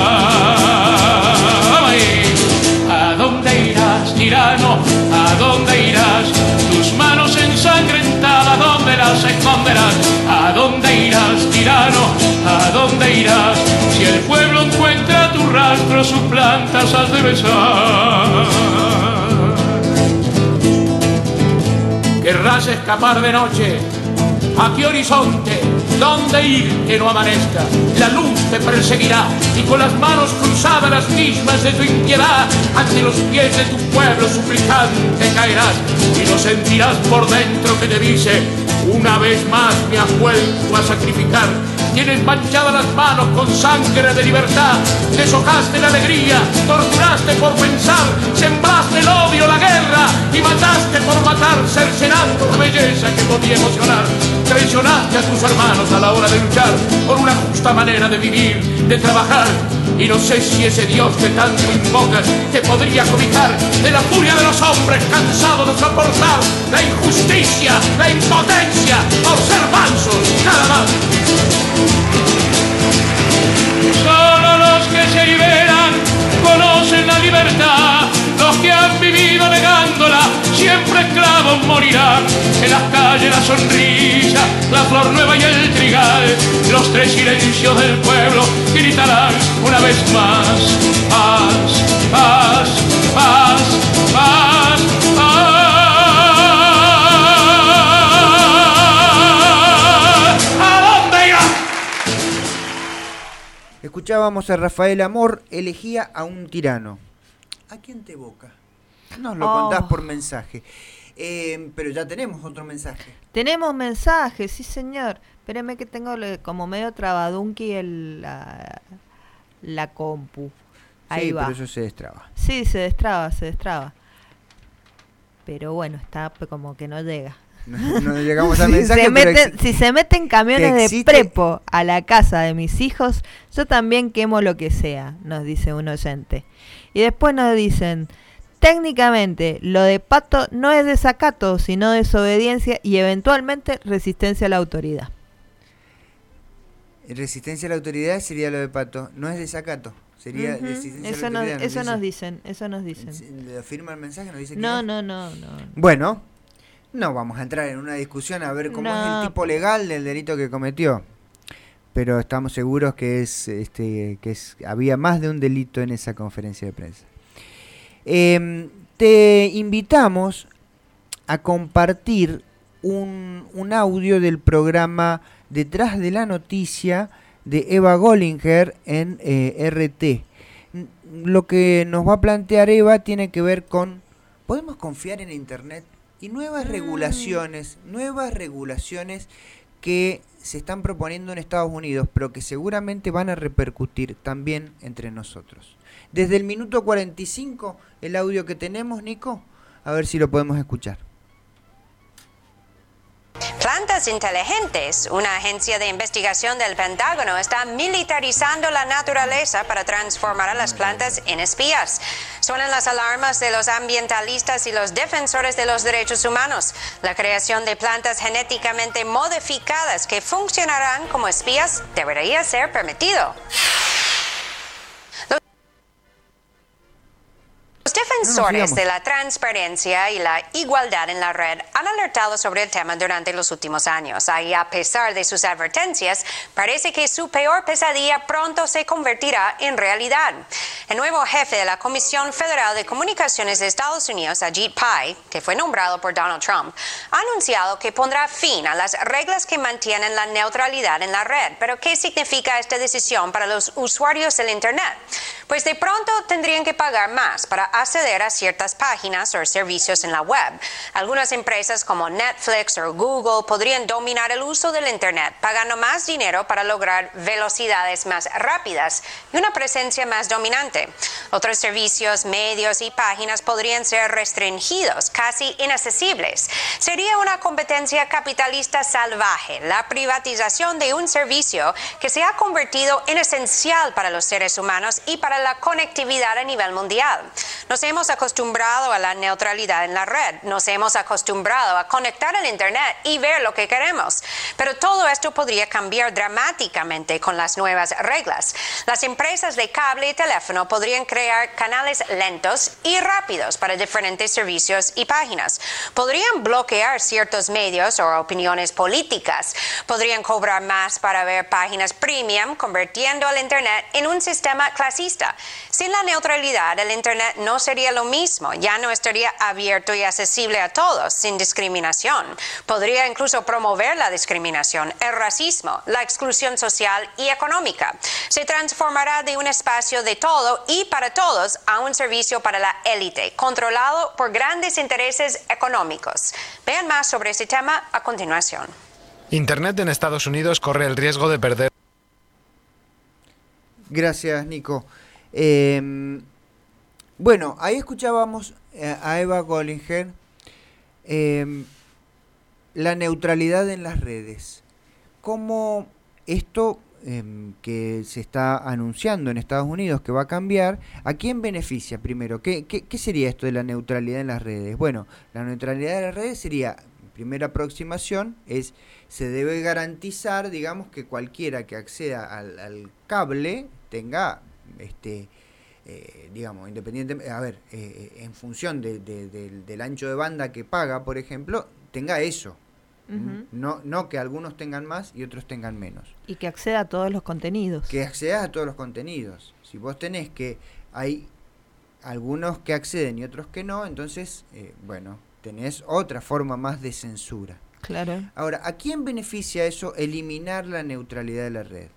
¿A dónde irás, tirano? ¿A dónde irás? Tus manos ensangrentadas, ¿dónde las esconderás? ¿A dónde irás, tirano? ¿A dónde irás? Si el pueblo encuentra tu rastro, sus plantas has de besar. Querrás escapar de noche. ¿A qué horizonte? ¿Dónde ir que no amanezca? La luz te perseguirá y con las manos cruzadas las mismas de tu impiedad, ante los pies de tu pueblo suplicante caerás y no sentirás por dentro que te dice: una vez más me has vuelto a sacrificar. Tienes manchadas las manos con sangre de libertad, deshojaste la alegría, torturaste por pensar, sembraste el odio, la guerra y mataste por matar, cercenando la belleza que podía emocionar. Traicionaste a tus hermanos a la hora de luchar por una justa manera de vivir, de trabajar. Y no sé si ese Dios que tanto invocas te podría cobijar de la furia de los hombres cansados de soportar la injusticia, la impotencia por ser mansos nada más. Solo los que se liberan conocen la libertad. Los que han vivido negándola siempre esclavos morirán. En las calles la sonrisa, la flor nueva y el trigal, los tres silencios del pueblo gritarán una vez más: paz, paz, paz, paz, paz. ¿A dónde irá? Escuchábamos a Rafael Amor, elegía a un tirano. ¿A quién te evoca? Nos lo Oh. contás por mensaje. Eh, pero ya tenemos otro mensaje. Tenemos mensajes, sí señor. Espéreme que tengo le- como medio trabadunqui el, la, la compu. Ahí Sí, va. pero eso se destraba. Sí, se destraba, se destraba. Pero bueno, está pe- como que no llega. No, no llegamos al Si mensaje, se pero meten- exi- si se meten camiones que de existe- prepo a la casa de mis hijos, yo también quemo lo que sea, nos dice un oyente. Y después nos dicen: técnicamente, lo de Pato no es desacato, sino desobediencia y eventualmente resistencia a la autoridad. Resistencia a la autoridad sería lo de Pato. No es desacato. Sería Ujú, resistencia eso a la nos, autoridad. eso dice. nos dicen, eso nos dicen. ¿Le afirma el mensaje? ¿Nos dice que No, no? no, no, no. Bueno, no vamos a entrar en una discusión a ver cómo No. es el tipo legal del delito que cometió. Pero estamos seguros que es este que es había más de un delito en esa conferencia de prensa. Eh, te invitamos a compartir un, un audio del programa Detrás de la Noticia de Eva Gollinger en eh, R T. Lo que nos va a plantear Eva tiene que ver con: ¿podemos confiar en Internet? Y nuevas Mm. regulaciones, nuevas regulaciones que se están proponiendo en Estados Unidos, pero que seguramente van a repercutir también entre nosotros. Desde el minuto cuarenta y cinco, el audio que tenemos, Nico, a ver si lo podemos escuchar. Plantas Inteligentes, una agencia de investigación del Pentágono, está militarizando la naturaleza para transformar a las plantas en espías. Suenan las alarmas de los ambientalistas y los defensores de los derechos humanos. La creación de plantas genéticamente modificadas que funcionarán como espías debería ser permitido. Los defensores de la transparencia y la igualdad en la red han alertado sobre el tema durante los últimos años. Y a pesar de sus advertencias, parece que su peor pesadilla pronto se convertirá en realidad. El nuevo jefe de la Comisión Federal de Comunicaciones de Estados Unidos, Ajit Pai, que fue nombrado por Donald Trump, ha anunciado que pondrá fin a las reglas que mantienen la neutralidad en la red. Pero ¿qué significa esta decisión para los usuarios del Internet? Pues de pronto tendrían que pagar más para acceder acceder a ciertas páginas o servicios en la web. Algunas empresas como Netflix o Google podrían dominar el uso del Internet, pagando más dinero para lograr velocidades más rápidas y una presencia más dominante. Otros servicios, medios y páginas podrían ser restringidos, casi inaccesibles. Sería una competencia capitalista salvaje, la privatización de un servicio que se ha convertido en esencial para los seres humanos y para la conectividad a nivel mundial. Nos hemos acostumbrado a la neutralidad en la red, nos hemos acostumbrado a conectar al Internet y ver lo que queremos. Pero todo esto podría cambiar dramáticamente con las nuevas reglas. Las empresas de cable y teléfono podrían crear canales lentos y rápidos para diferentes servicios y páginas. Podrían bloquear ciertos medios o opiniones políticas. Podrían cobrar más para ver páginas premium, convirtiendo al Internet en un sistema clasista. Sin la neutralidad, el Internet no sería lo mismo. Ya no estaría abierto y accesible a todos, sin discriminación. Podría incluso promover la discriminación, el racismo, la exclusión social y económica. Se transformará de un espacio de todo y para todos a un servicio para la élite, controlado por grandes intereses económicos. Vean más sobre este tema a continuación. Internet en Estados Unidos corre el riesgo de perder. Gracias, Nico. Eh, bueno, ahí escuchábamos a Eva Gollinger, eh, la neutralidad en las redes. Cómo esto eh, que se está anunciando en Estados Unidos, que va a cambiar, ¿a quién beneficia primero? ¿Qué, qué, qué sería esto de la neutralidad en las redes? Bueno, la neutralidad de las redes sería, primera aproximación, es se debe garantizar, digamos, que cualquiera que acceda al, al cable tenga, este, eh, digamos, independiente, a ver, eh, en función de, de, de, del ancho de banda que paga, por ejemplo, tenga eso. Uh-huh. No, no que algunos tengan más y otros tengan menos. Y que acceda a todos los contenidos. Que accedas a todos los contenidos. Si vos tenés que hay algunos que acceden y otros que no, entonces, eh, bueno, tenés otra forma más de censura. Claro. Ahora, ¿a quién beneficia eso, eliminar la neutralidad de la red?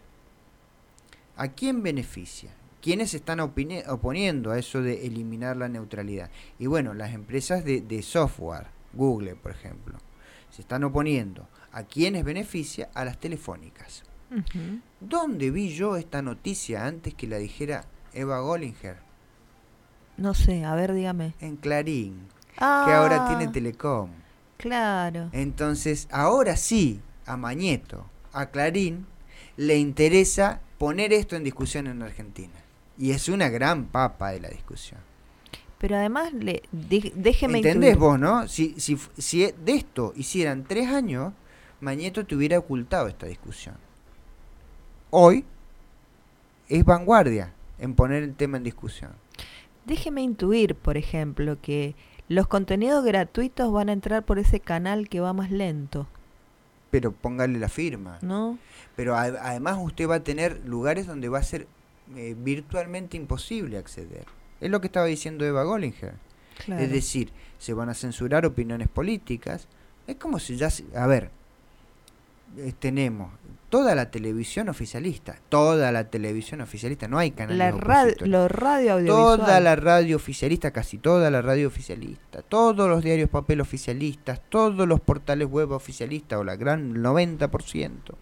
¿A quién beneficia? ¿Quiénes están opine- oponiendo a eso de eliminar la neutralidad? Y bueno, las empresas de, de software, Google, por ejemplo, se están oponiendo. ¿A quiénes beneficia? A las telefónicas. Uh-huh. ¿Dónde vi yo esta noticia antes que la dijera Eva Gollinger? No sé, a ver, dígame. En Clarín, ah, que ahora tiene Telecom. Claro. Entonces, ahora sí, a Mañeto, a Clarín, le interesa poner esto en discusión en Argentina. Y es una gran papa de la discusión. Pero además, le, de, déjeme ¿entendés intuir. vos, no? Si, si, si de esto hicieran tres años, Mañeto te hubiera ocultado esta discusión. Hoy es vanguardia en poner el tema en discusión. Déjeme intuir, por ejemplo, que los contenidos gratuitos van a entrar por ese canal que va más lento. Pero póngale la firma. ¿No? Pero a, además usted va a tener lugares donde va a ser eh, virtualmente imposible acceder. Es lo que estaba diciendo Eva Gollinger. Claro. Es decir, se van a censurar opiniones políticas. Es como si ya... A ver, eh, tenemos toda la televisión oficialista. Toda la televisión oficialista. No hay canales la radio, lo radio audiovisual. Toda la radio oficialista, casi toda la radio oficialista. Todos los diarios papel oficialistas. Todos los portales web oficialistas, o la gran noventa por ciento.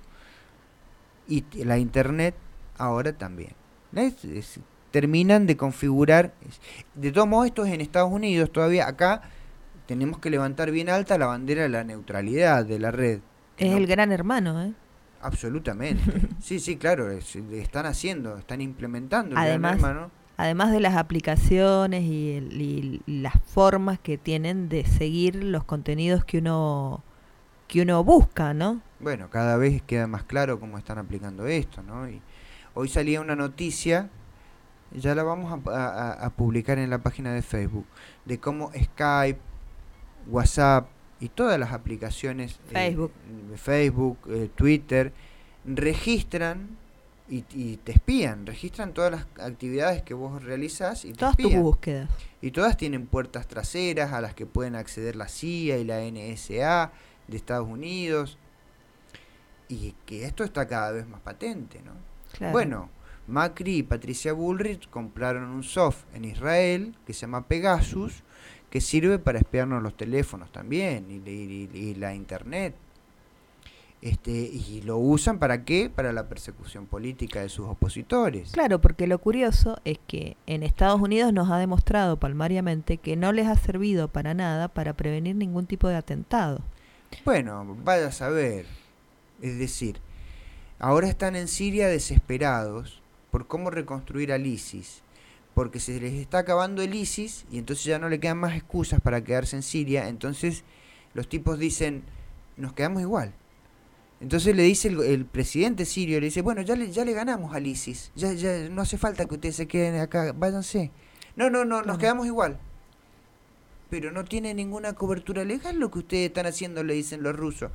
Y la internet ahora también. Es, es, terminan de configurar. De todos modos, esto es en Estados Unidos todavía. Acá tenemos que levantar bien alta la bandera de la neutralidad de la red. Es ¿no? el gran hermano, ¿eh? Absolutamente. Sí, sí, claro. Es, están haciendo, están implementando el además, gran hermano. Además de las aplicaciones y, el, y las formas que tienen de seguir los contenidos que uno que uno busca, ¿no? Bueno, cada vez queda más claro cómo están aplicando esto, ¿no? Y hoy salía una noticia, ya la vamos a, a, a publicar en la página de Facebook, de cómo Skype, WhatsApp y todas las aplicaciones, Facebook, eh, Facebook eh, Twitter, registran y, y te espían, registran todas las actividades que vos realizás y te todas espían. tus búsquedas. Y todas tienen puertas traseras a las que pueden acceder la C I A y la N S A de Estados Unidos. Y que esto está cada vez más patente, ¿no? Claro. Bueno, Macri y Patricia Bullrich compraron un soft en Israel que se llama Pegasus, que sirve para espiarnos los teléfonos también y, y, y la internet. Este, y lo usan ¿para qué? Para la persecución política de sus opositores. Claro, porque lo curioso es que en Estados Unidos nos ha demostrado palmariamente que no les ha servido para nada para prevenir ningún tipo de atentado. Bueno, vaya a saber. Es decir, ahora están en Siria desesperados por cómo reconstruir al ISIS, porque se les está acabando el ISIS y entonces ya no le quedan más excusas para quedarse en Siria. Entonces los tipos dicen, nos quedamos igual. Entonces le dice el, el presidente sirio, le dice, bueno, ya le, ya le ganamos al ISIS, ya, ya no hace falta que ustedes se queden acá, váyanse. No, no, no, nos quedamos igual. Pero no tiene ninguna cobertura legal lo que ustedes están haciendo, le dicen los rusos.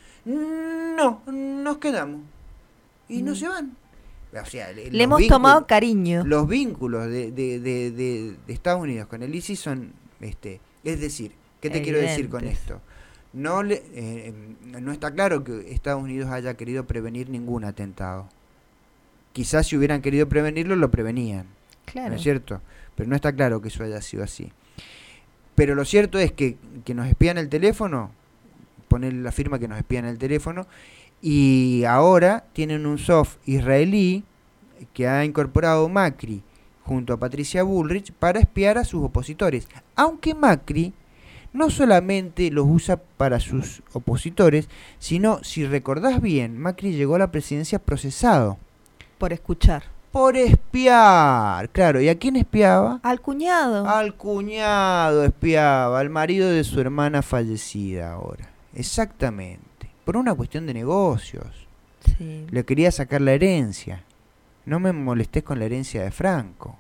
No, nos quedamos. Y mm. no se van. O sea, le hemos vínculos, tomado cariño. Los vínculos de, de, de, de, de Estados Unidos con el ISIS son, este, es decir, ¿qué te Evidentes. quiero decir con esto? No, le, eh, no está claro que Estados Unidos haya querido prevenir ningún atentado. Quizás si hubieran querido prevenirlo, lo prevenían. Claro. ¿No es cierto? Pero no está claro que eso haya sido así. Pero lo cierto es que, que nos espían el teléfono, poner la firma que nos espían el teléfono, y ahora tienen un soft israelí que ha incorporado Macri junto a Patricia Bullrich para espiar a sus opositores. Aunque Macri no solamente los usa para sus opositores, sino, si recordás bien, Macri llegó a la presidencia procesado. Por escuchar. Por espiar, claro. ¿Y a quién espiaba? Al cuñado. Al cuñado espiaba, al marido de su hermana fallecida ahora. Exactamente. Por una cuestión de negocios. Sí. Le quería sacar la herencia. No me molestés con la herencia de Franco.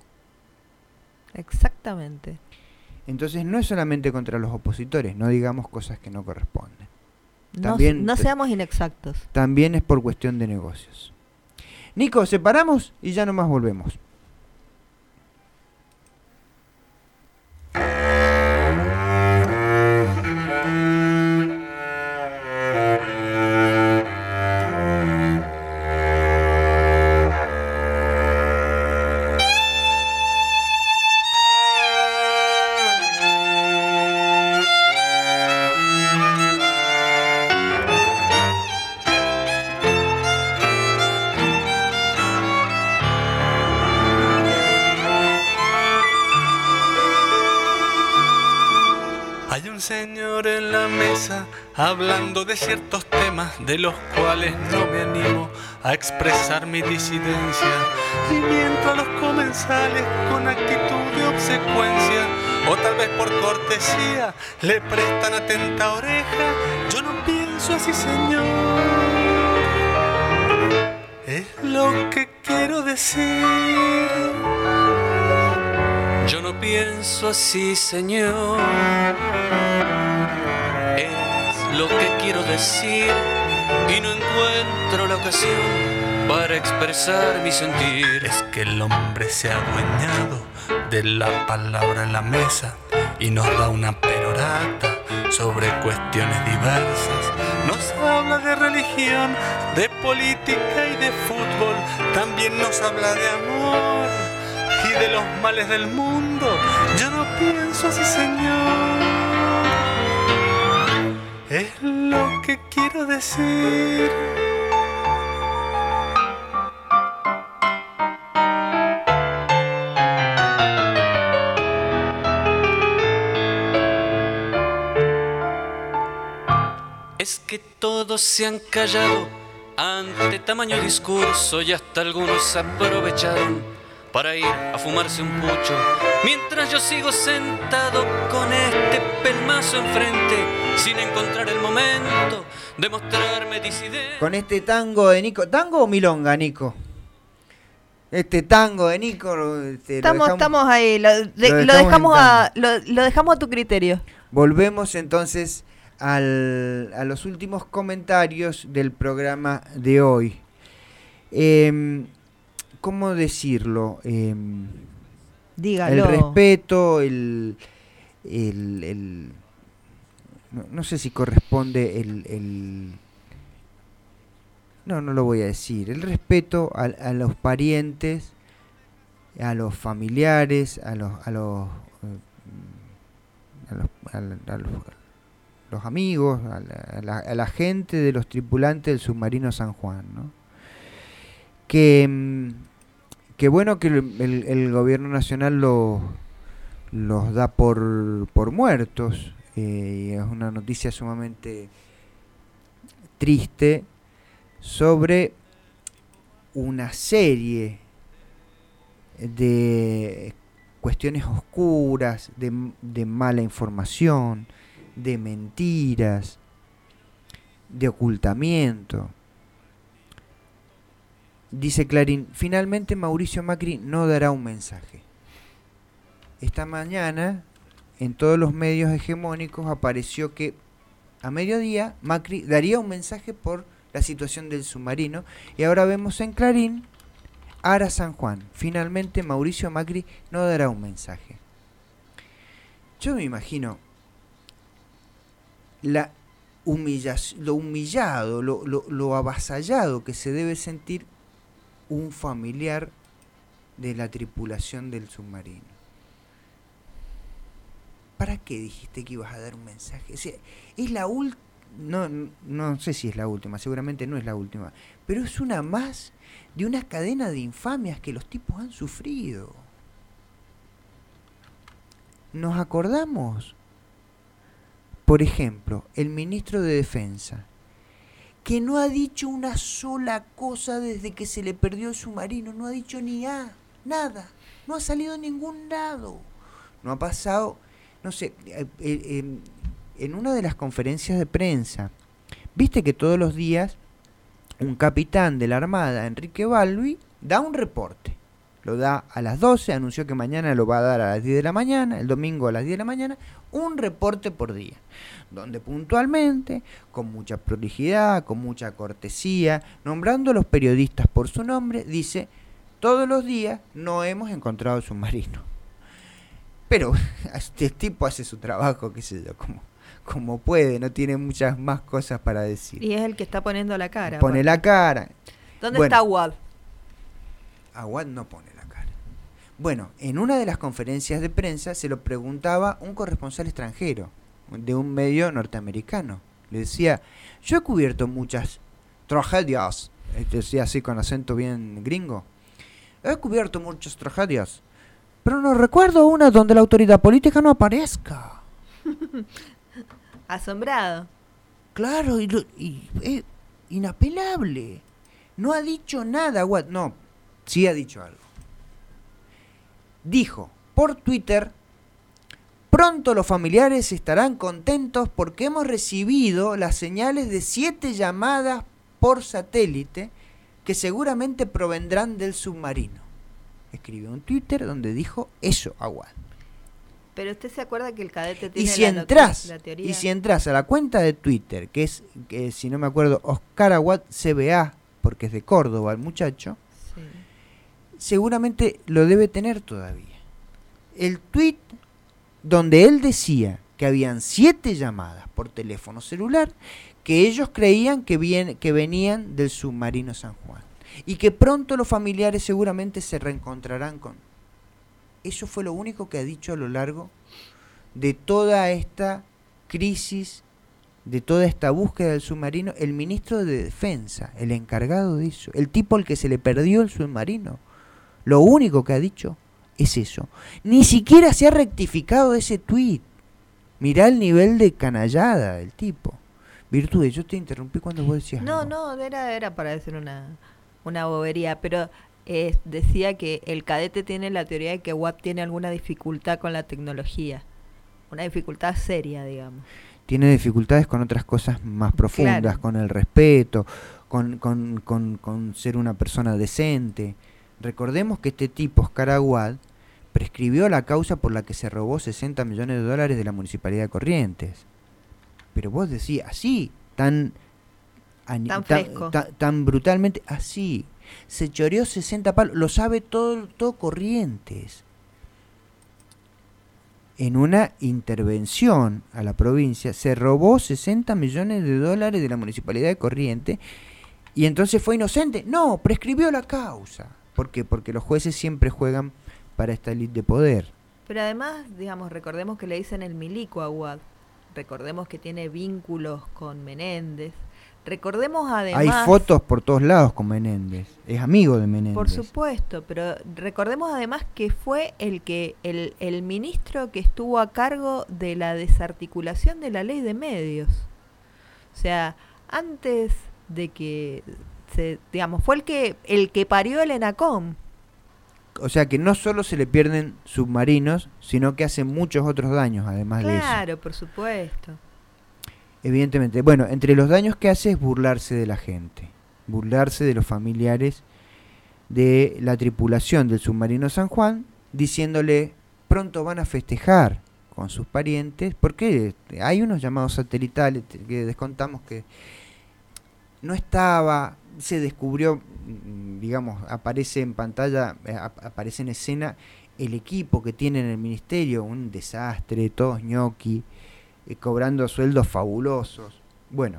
Exactamente. Entonces no es solamente contra los opositores, no digamos cosas que no corresponden. También, no, no seamos inexactos. También es por cuestión de negocios. Nico, separamos y ya nomás volvemos. Señor en la mesa, hablando de ciertos temas de los cuales no me animo a expresar mi disidencia. Y mientras los comensales con actitud de obsecuencia, o tal vez por cortesía, le prestan atenta oreja, yo no pienso así, Señor. Es lo que quiero decir. Yo no pienso así, Señor. Es lo que quiero decir y no encuentro la ocasión para expresar mi sentir. Es que el hombre se ha adueñado de la palabra en la mesa y nos da una perorata sobre cuestiones diversas. Nos habla de religión, de política y de fútbol. También nos habla de amor y de los males del mundo. Yo no pienso así, Señor. Es lo que quiero decir. Es que todos se han callado ante tamaño discurso y hasta algunos aprovecharon para ir a fumarse un pucho, mientras yo sigo sentado con este pelmazo enfrente, sin encontrar el momento de mostrarme disidente. Con este tango de Nico, ¿tango o milonga, Nico? Este tango de Nico, este, estamos, lo dejamos, estamos ahí, lo, de, lo, dejamos, lo, dejamos a, lo, lo dejamos a tu criterio. Volvemos entonces al, a los últimos comentarios del programa de hoy. Eh, ¿Cómo decirlo? Eh, Dígalo. El respeto, el... el, el no, no sé si corresponde el, el... no, no lo voy a decir, el respeto a, a los parientes, a los familiares, a los a los a los, a los, a los, los amigos, a la, a, la, a la gente de los tripulantes del submarino San Juan, ¿no? Que, que bueno que el, el, el gobierno nacional lo, los da por, por muertos, eh, y es una noticia sumamente triste sobre una serie de cuestiones oscuras, de, de mala información, de mentiras, de ocultamiento. Dice Clarín, finalmente Mauricio Macri no dará un mensaje. Esta mañana, en todos los medios hegemónicos, apareció que a mediodía Macri daría un mensaje por la situación del submarino, y ahora vemos en Clarín, Ara San Juan, finalmente Mauricio Macri no dará un mensaje. Yo me imagino la humillación, lo humillado, lo, lo, lo avasallado que se debe sentir un familiar de la tripulación del submarino. ¿Para qué dijiste que ibas a dar un mensaje? O sea, es la última, no, no sé si es la última, seguramente no es la última, pero es una más de una cadena de infamias que los tipos han sufrido. ¿Nos acordamos? Por ejemplo, el ministro de Defensa, que no ha dicho una sola cosa desde que se le perdió el submarino, no ha dicho ni A, nada, no ha salido a ningún lado, no ha pasado, no sé, eh, eh, en una de las conferencias de prensa, viste que todos los días un capitán de la Armada, Enrique Balbi, da un reporte, lo da a las doce, anunció que mañana lo va a dar a las diez de la mañana, el domingo a las diez de la mañana, un reporte por día, donde puntualmente, con mucha prolijidad, con mucha cortesía, nombrando a los periodistas por su nombre, dice, todos los días no hemos encontrado el submarino. Pero este tipo hace su trabajo, qué sé yo, como, como puede, no tiene muchas más cosas para decir. Y es el que está poniendo la cara. Pone porque... la cara. ¿Dónde bueno, está Aguad? Aguad no pone la cara. Bueno, en una de las conferencias de prensa se lo preguntaba un corresponsal extranjero de un medio norteamericano. Le decía, yo he cubierto muchas tragedias, decía así con acento bien gringo, he cubierto muchas tragedias, pero no recuerdo una donde la autoridad política no aparezca. Asombrado. Claro, y, y eh, inapelable. No ha dicho nada, Aguad. No, sí ha dicho algo. Dijo por Twitter, pronto los familiares estarán contentos porque hemos recibido las señales de siete llamadas por satélite que seguramente provendrán del submarino. Escribió un Twitter donde dijo eso, Aguad. Pero usted se acuerda que el cadete tiene y si la, entras, la teoría. Y si entras a la cuenta de Twitter, que es, que si no me acuerdo, Oscar Aguad C B A, porque es de Córdoba el muchacho, sí, seguramente lo debe tener todavía. El tweet donde él decía que habían siete llamadas por teléfono celular que ellos creían que, bien, que venían del submarino San Juan y que pronto los familiares seguramente se reencontrarán con... Eso fue lo único que ha dicho a lo largo de toda esta crisis, de toda esta búsqueda del submarino, el ministro de Defensa, el encargado de eso, el tipo al que se le perdió el submarino. Lo único que ha dicho es eso. Ni siquiera se ha rectificado ese tuit. Mirá el nivel de canallada del tipo. Virtudes, yo te interrumpí cuando vos decías No, algo. no, era, era para decir una, una bobería, pero eh, decía que el cadete tiene la teoría de que W A P tiene alguna dificultad con la tecnología. Una dificultad seria, digamos. Tiene dificultades con otras cosas más profundas, claro, con el respeto, con, con, con, con ser una persona decente. Recordemos que este tipo, Oscar Aguad, prescribió la causa por la que se robó sesenta millones de dólares de la Municipalidad de Corrientes. Pero vos decís, así, tan, tan, tan, fresco. tan, tan brutalmente, así, se choreó sesenta palos, lo sabe todo, todo Corrientes. En una intervención a la provincia, se robó sesenta millones de dólares de la Municipalidad de Corrientes Y entonces fue inocente. No, prescribió la causa. ¿Por qué? Porque los jueces siempre juegan para esta élite de poder. Pero además, digamos, recordemos que le dicen el milico a Aguad. Recordemos que tiene vínculos con Menéndez. Recordemos además... Hay fotos por todos lados con Menéndez. Es amigo de Menéndez. Por supuesto, pero recordemos además que fue el que el, el ministro que estuvo a cargo de la desarticulación de la ley de medios. O sea, antes de que se, digamos, fue el que el que parió el ENACOM. O sea que no solo se le pierden submarinos, sino que hace muchos otros daños además claro, de eso. Claro, por supuesto. Evidentemente. Bueno, entre los daños que hace es burlarse de la gente, burlarse de los familiares de la tripulación del submarino San Juan, diciéndole pronto van a festejar con sus parientes, porque hay unos llamados satelitales que descontamos que no estaba, se descubrió, digamos, aparece en pantalla, aparece en escena el equipo que tiene en el ministerio, un desastre, todos ñoqui, eh, cobrando sueldos fabulosos. Bueno,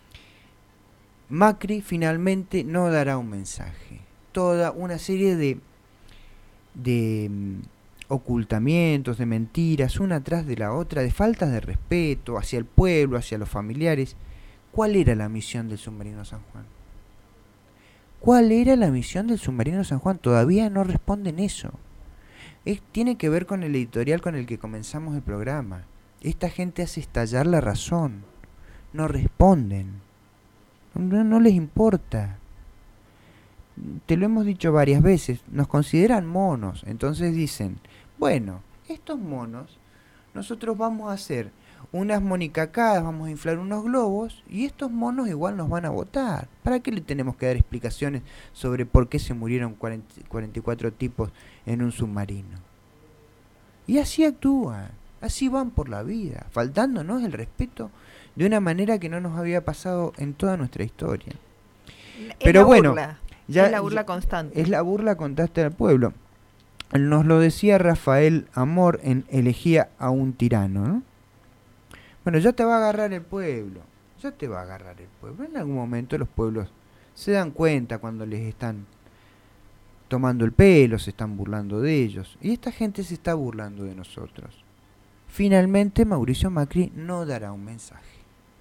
Macri finalmente no dará un mensaje. Toda una serie de, de um, ocultamientos, de mentiras, una tras de la otra, de faltas de respeto hacia el pueblo, hacia los familiares. ¿Cuál era la misión del submarino San Juan? ¿Cuál era la misión del submarino San Juan? Todavía no responden eso. Es, tiene que ver con el editorial con el que comenzamos el programa. Esta gente hace estallar la razón. No responden. No, no les importa. Te lo hemos dicho varias veces. Nos consideran monos. Entonces dicen, bueno, estos monos, nosotros vamos a hacer unas monicacadas, vamos a inflar unos globos y estos monos igual nos van a votar. ¿Para qué le tenemos que dar explicaciones sobre por qué se murieron cuarenta, cuarenta y cuatro tipos en un submarino? Y así actúan, así van por la vida, faltándonos el respeto de una manera que no nos había pasado en toda nuestra historia. Es Pero la bueno, burla, ya, es la burla constante. Es la burla constante al pueblo. Nos lo decía Rafael Amor en Elegía a un tirano, ¿no? Bueno, ya te va a agarrar el pueblo, ya te va a agarrar el pueblo. En algún momento los pueblos se dan cuenta cuando les están tomando el pelo, se están burlando de ellos. Y esta gente se está burlando de nosotros. Finalmente Mauricio Macri no dará un mensaje.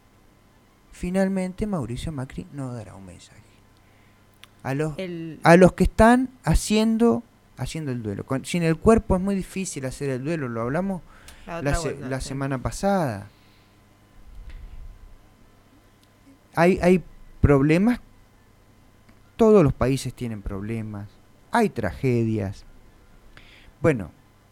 Finalmente Mauricio Macri no dará un mensaje. A los, el... a los que están haciendo, haciendo el duelo. Con, sin el cuerpo es muy difícil hacer el duelo, lo hablamos la, la, se, la semana pasada. Hay, hay problemas, todos los países tienen problemas, hay tragedias. Bueno,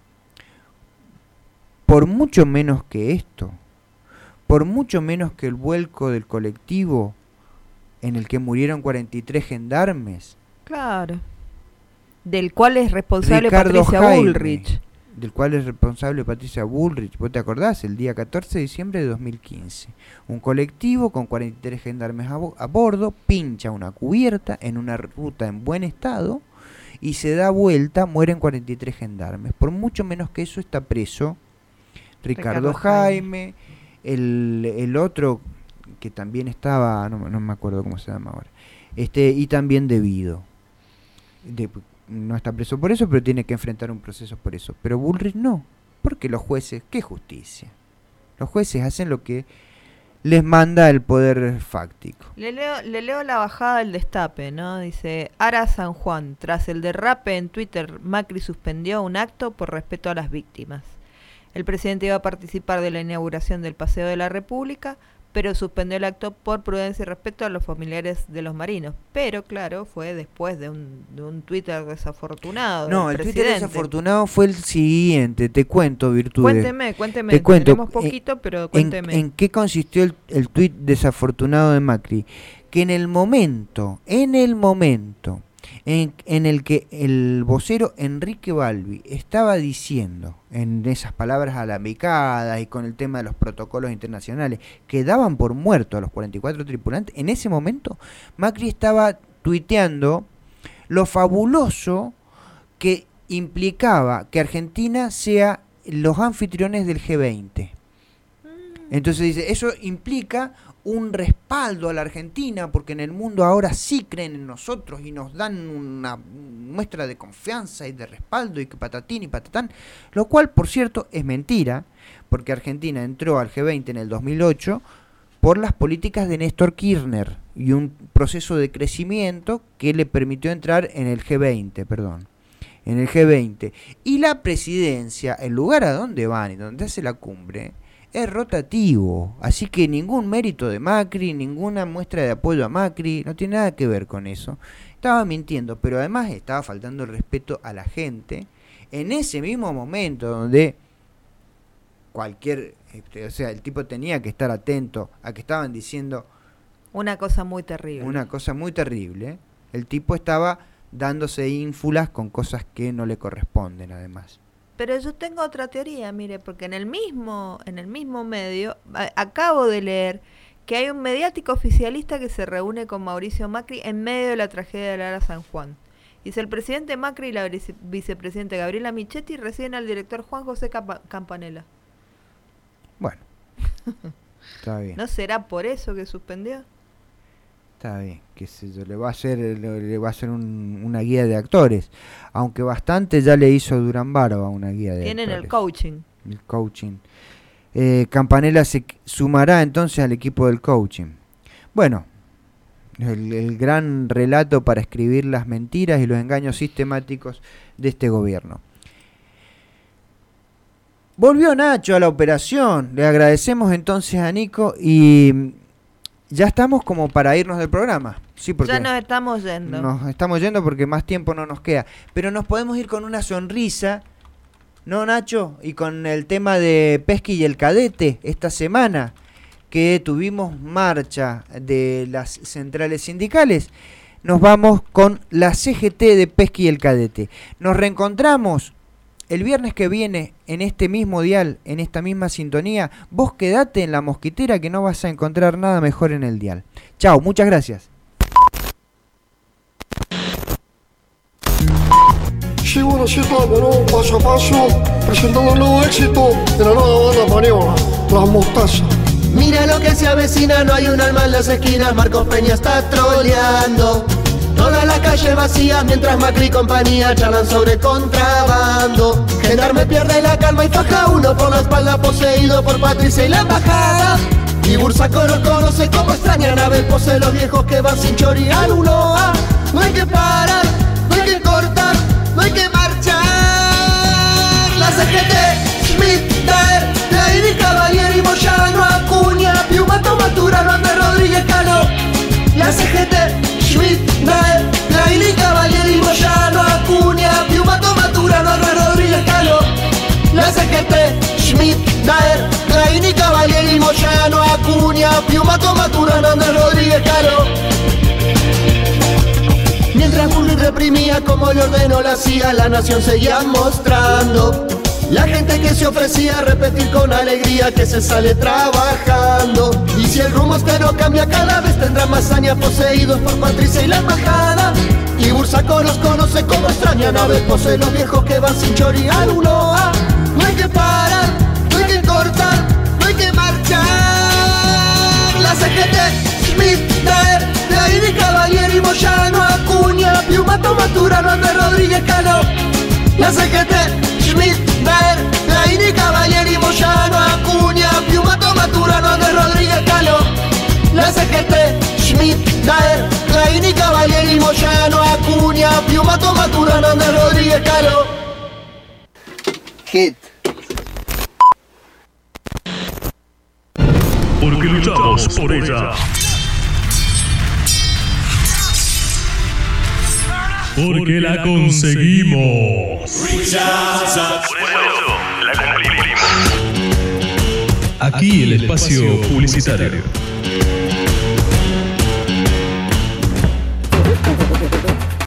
por mucho menos que esto, por mucho menos que el vuelco del colectivo en el que murieron cuarenta y tres gendarmes. Claro. Del cual es responsable Ricardo Patricia Jaime, Bullrich. Del cual es responsable Patricia Bullrich. ¿Vos te acordás? El día catorce de diciembre de dos mil quince. Un colectivo con cuarenta y tres gendarmes a, bo a bordo pincha una cubierta en una ruta en buen estado y se da vuelta, mueren cuarenta y tres gendarmes. Por mucho menos que eso está preso Ricardo, Ricardo Jaime, Jaime. El, el otro que también estaba, no, no me acuerdo cómo se llama ahora, este y también debido. De, no está preso por eso, pero tiene que enfrentar un proceso por eso. Pero Bullrich no, porque los jueces, ¿qué justicia? Los jueces hacen lo que les manda el poder fáctico. Le leo, le leo la bajada del Destape, ¿no? Dice, Ara San Juan, tras el derrape en Twitter, Macri suspendió un acto por respeto a las víctimas. El presidente iba a participar de la inauguración del Paseo de la República, pero suspendió el acto por prudencia y respeto a los familiares de los marinos. Pero, claro, fue después de un, de un Twitter desafortunado. No, el presidente. Twitter desafortunado fue el siguiente. Te cuento, Virtudes. Cuénteme, cuénteme. Te cuento. Tenemos poquito, en, pero cuénteme. En, ¿En qué consistió el, el tuit desafortunado de Macri? Que en el momento, en el momento en, en el que el vocero Enrique Balbi estaba diciendo, en esas palabras alambicadas y con el tema de los protocolos internacionales, que daban por muerto a los cuarenta y cuatro tripulantes, en ese momento Macri estaba tuiteando lo fabuloso que implicaba que Argentina sea los anfitriones del G veinte. Entonces dice, eso implica un respaldo a la Argentina, porque en el mundo ahora sí creen en nosotros y nos dan una muestra de confianza y de respaldo y que patatín y patatán, lo cual, por cierto, es mentira, porque Argentina entró al G veinte en el dos mil ocho por las políticas de Néstor Kirchner y un proceso de crecimiento que le permitió entrar en el G veinte, perdón, en el G veinte. Y la presidencia, el lugar a donde van y donde hace la cumbre, es rotativo, así que ningún mérito de Macri, ninguna muestra de apoyo a Macri, no tiene nada que ver con eso. Estaba mintiendo, pero además estaba faltando el respeto a la gente en ese mismo momento donde cualquier, este, o sea, el tipo tenía que estar atento a que estaban diciendo una cosa muy terrible. Una cosa muy terrible. El tipo estaba dándose ínfulas con cosas que no le corresponden, además. Pero yo tengo otra teoría, mire, porque en el mismo, en el mismo medio, a, acabo de leer que hay un mediático oficialista que se reúne con Mauricio Macri en medio de la tragedia de Lara San Juan. Dice, el presidente Macri y la vice, vicepresidenta Gabriela Michetti reciben al director Juan José Campa, Campanella. Bueno, está bien. ¿No será por eso que suspendió? Está bien, qué sé yo, le va a hacer, le va a hacer un, una guía de actores, aunque bastante ya le hizo Durán Barba una guía de Tienen actores. el coaching. El coaching. Eh, Campanella se sumará entonces al equipo del coaching. Bueno, el, el gran relato para escribir las mentiras y los engaños sistemáticos de este gobierno. Volvió Nacho a la operación, le agradecemos entonces a Nico y ya estamos como para irnos del programa. Sí, porque ya nos estamos yendo. Nos estamos yendo porque más tiempo no nos queda. Pero nos podemos ir con una sonrisa, ¿no, Nacho? Y con el tema de Pesqui y el Cadete esta semana, que tuvimos marcha de las centrales sindicales. Nos vamos con la C G T de Pesqui y el Cadete. Nos reencontramos el viernes que viene en este mismo dial, en esta misma sintonía. Vos quedate en La Mosquitera que no vas a encontrar nada mejor en el dial. Chao, muchas gracias. Sigo la cita de nuevo paso a paso, presentando el nuevo éxito de la nueva banda española, Las Mostazas. Mira lo que se avecina, no hay un alma en las esquinas, Marcos Peña está troleando. Toda la calle vacía mientras Macri y compañía charlan sobre contrabando. Gendarme pierde la calma y faja uno por la espalda poseído por Patricia y la embajada. Y Bursacoro conoce como extrañan a ver pose los viejos que van sin chori al uno A. No hay que parar, no hay que cortar, no hay que marchar. La C G T, Schmidt, Daer, Laini, Cavalieri, Moyano, Acuña, Piumato, Maturano, Andrés Rodríguez, Cano. La C G T, Schmidt, Daer, Laini, Cavalieri, Moyano, Acuña, Piumato, Maturano, Andrés Rodríguez, Cano. La C G T, Schmidt, Daer, Laini, Cavalieri, Moyano, Acuña, Piumato, Maturano, Andrés Rodríguez, Cano. Mientras Bullrich reprimía como le ordenó la C I A, la nación seguía mostrando la gente que se ofrecía a repetir con alegría que se sale trabajando. Y si el rumbo este no cambia, cada vez tendrá más años poseídos por Patricia y la embajada. Y Bursaco los conoce como extrañan a ver pose los viejos que van sin chori al uno A. No hay que parar, no hay que cortar, no hay que marchar. La C G T, Schmidt, Daer, Laini, Cavalieri, Moyano, Acuña, Piumato, Maturano, Andrés Rodríguez, Cano. La C G T, Schmidt, Daer, Laini, Cavalieri, Moyano, Acuña, Piumato, Maturano, Andrés Rodríguez, Cano. La C G T, Schmidt, Daer, Laini, Cavalieri, Moyano, Acuña, Piumato, Maturano, Andrés Rodríguez, Cano. Hit. Porque luchamos por ella. Porque la conseguimos. Aquí el espacio publicitario.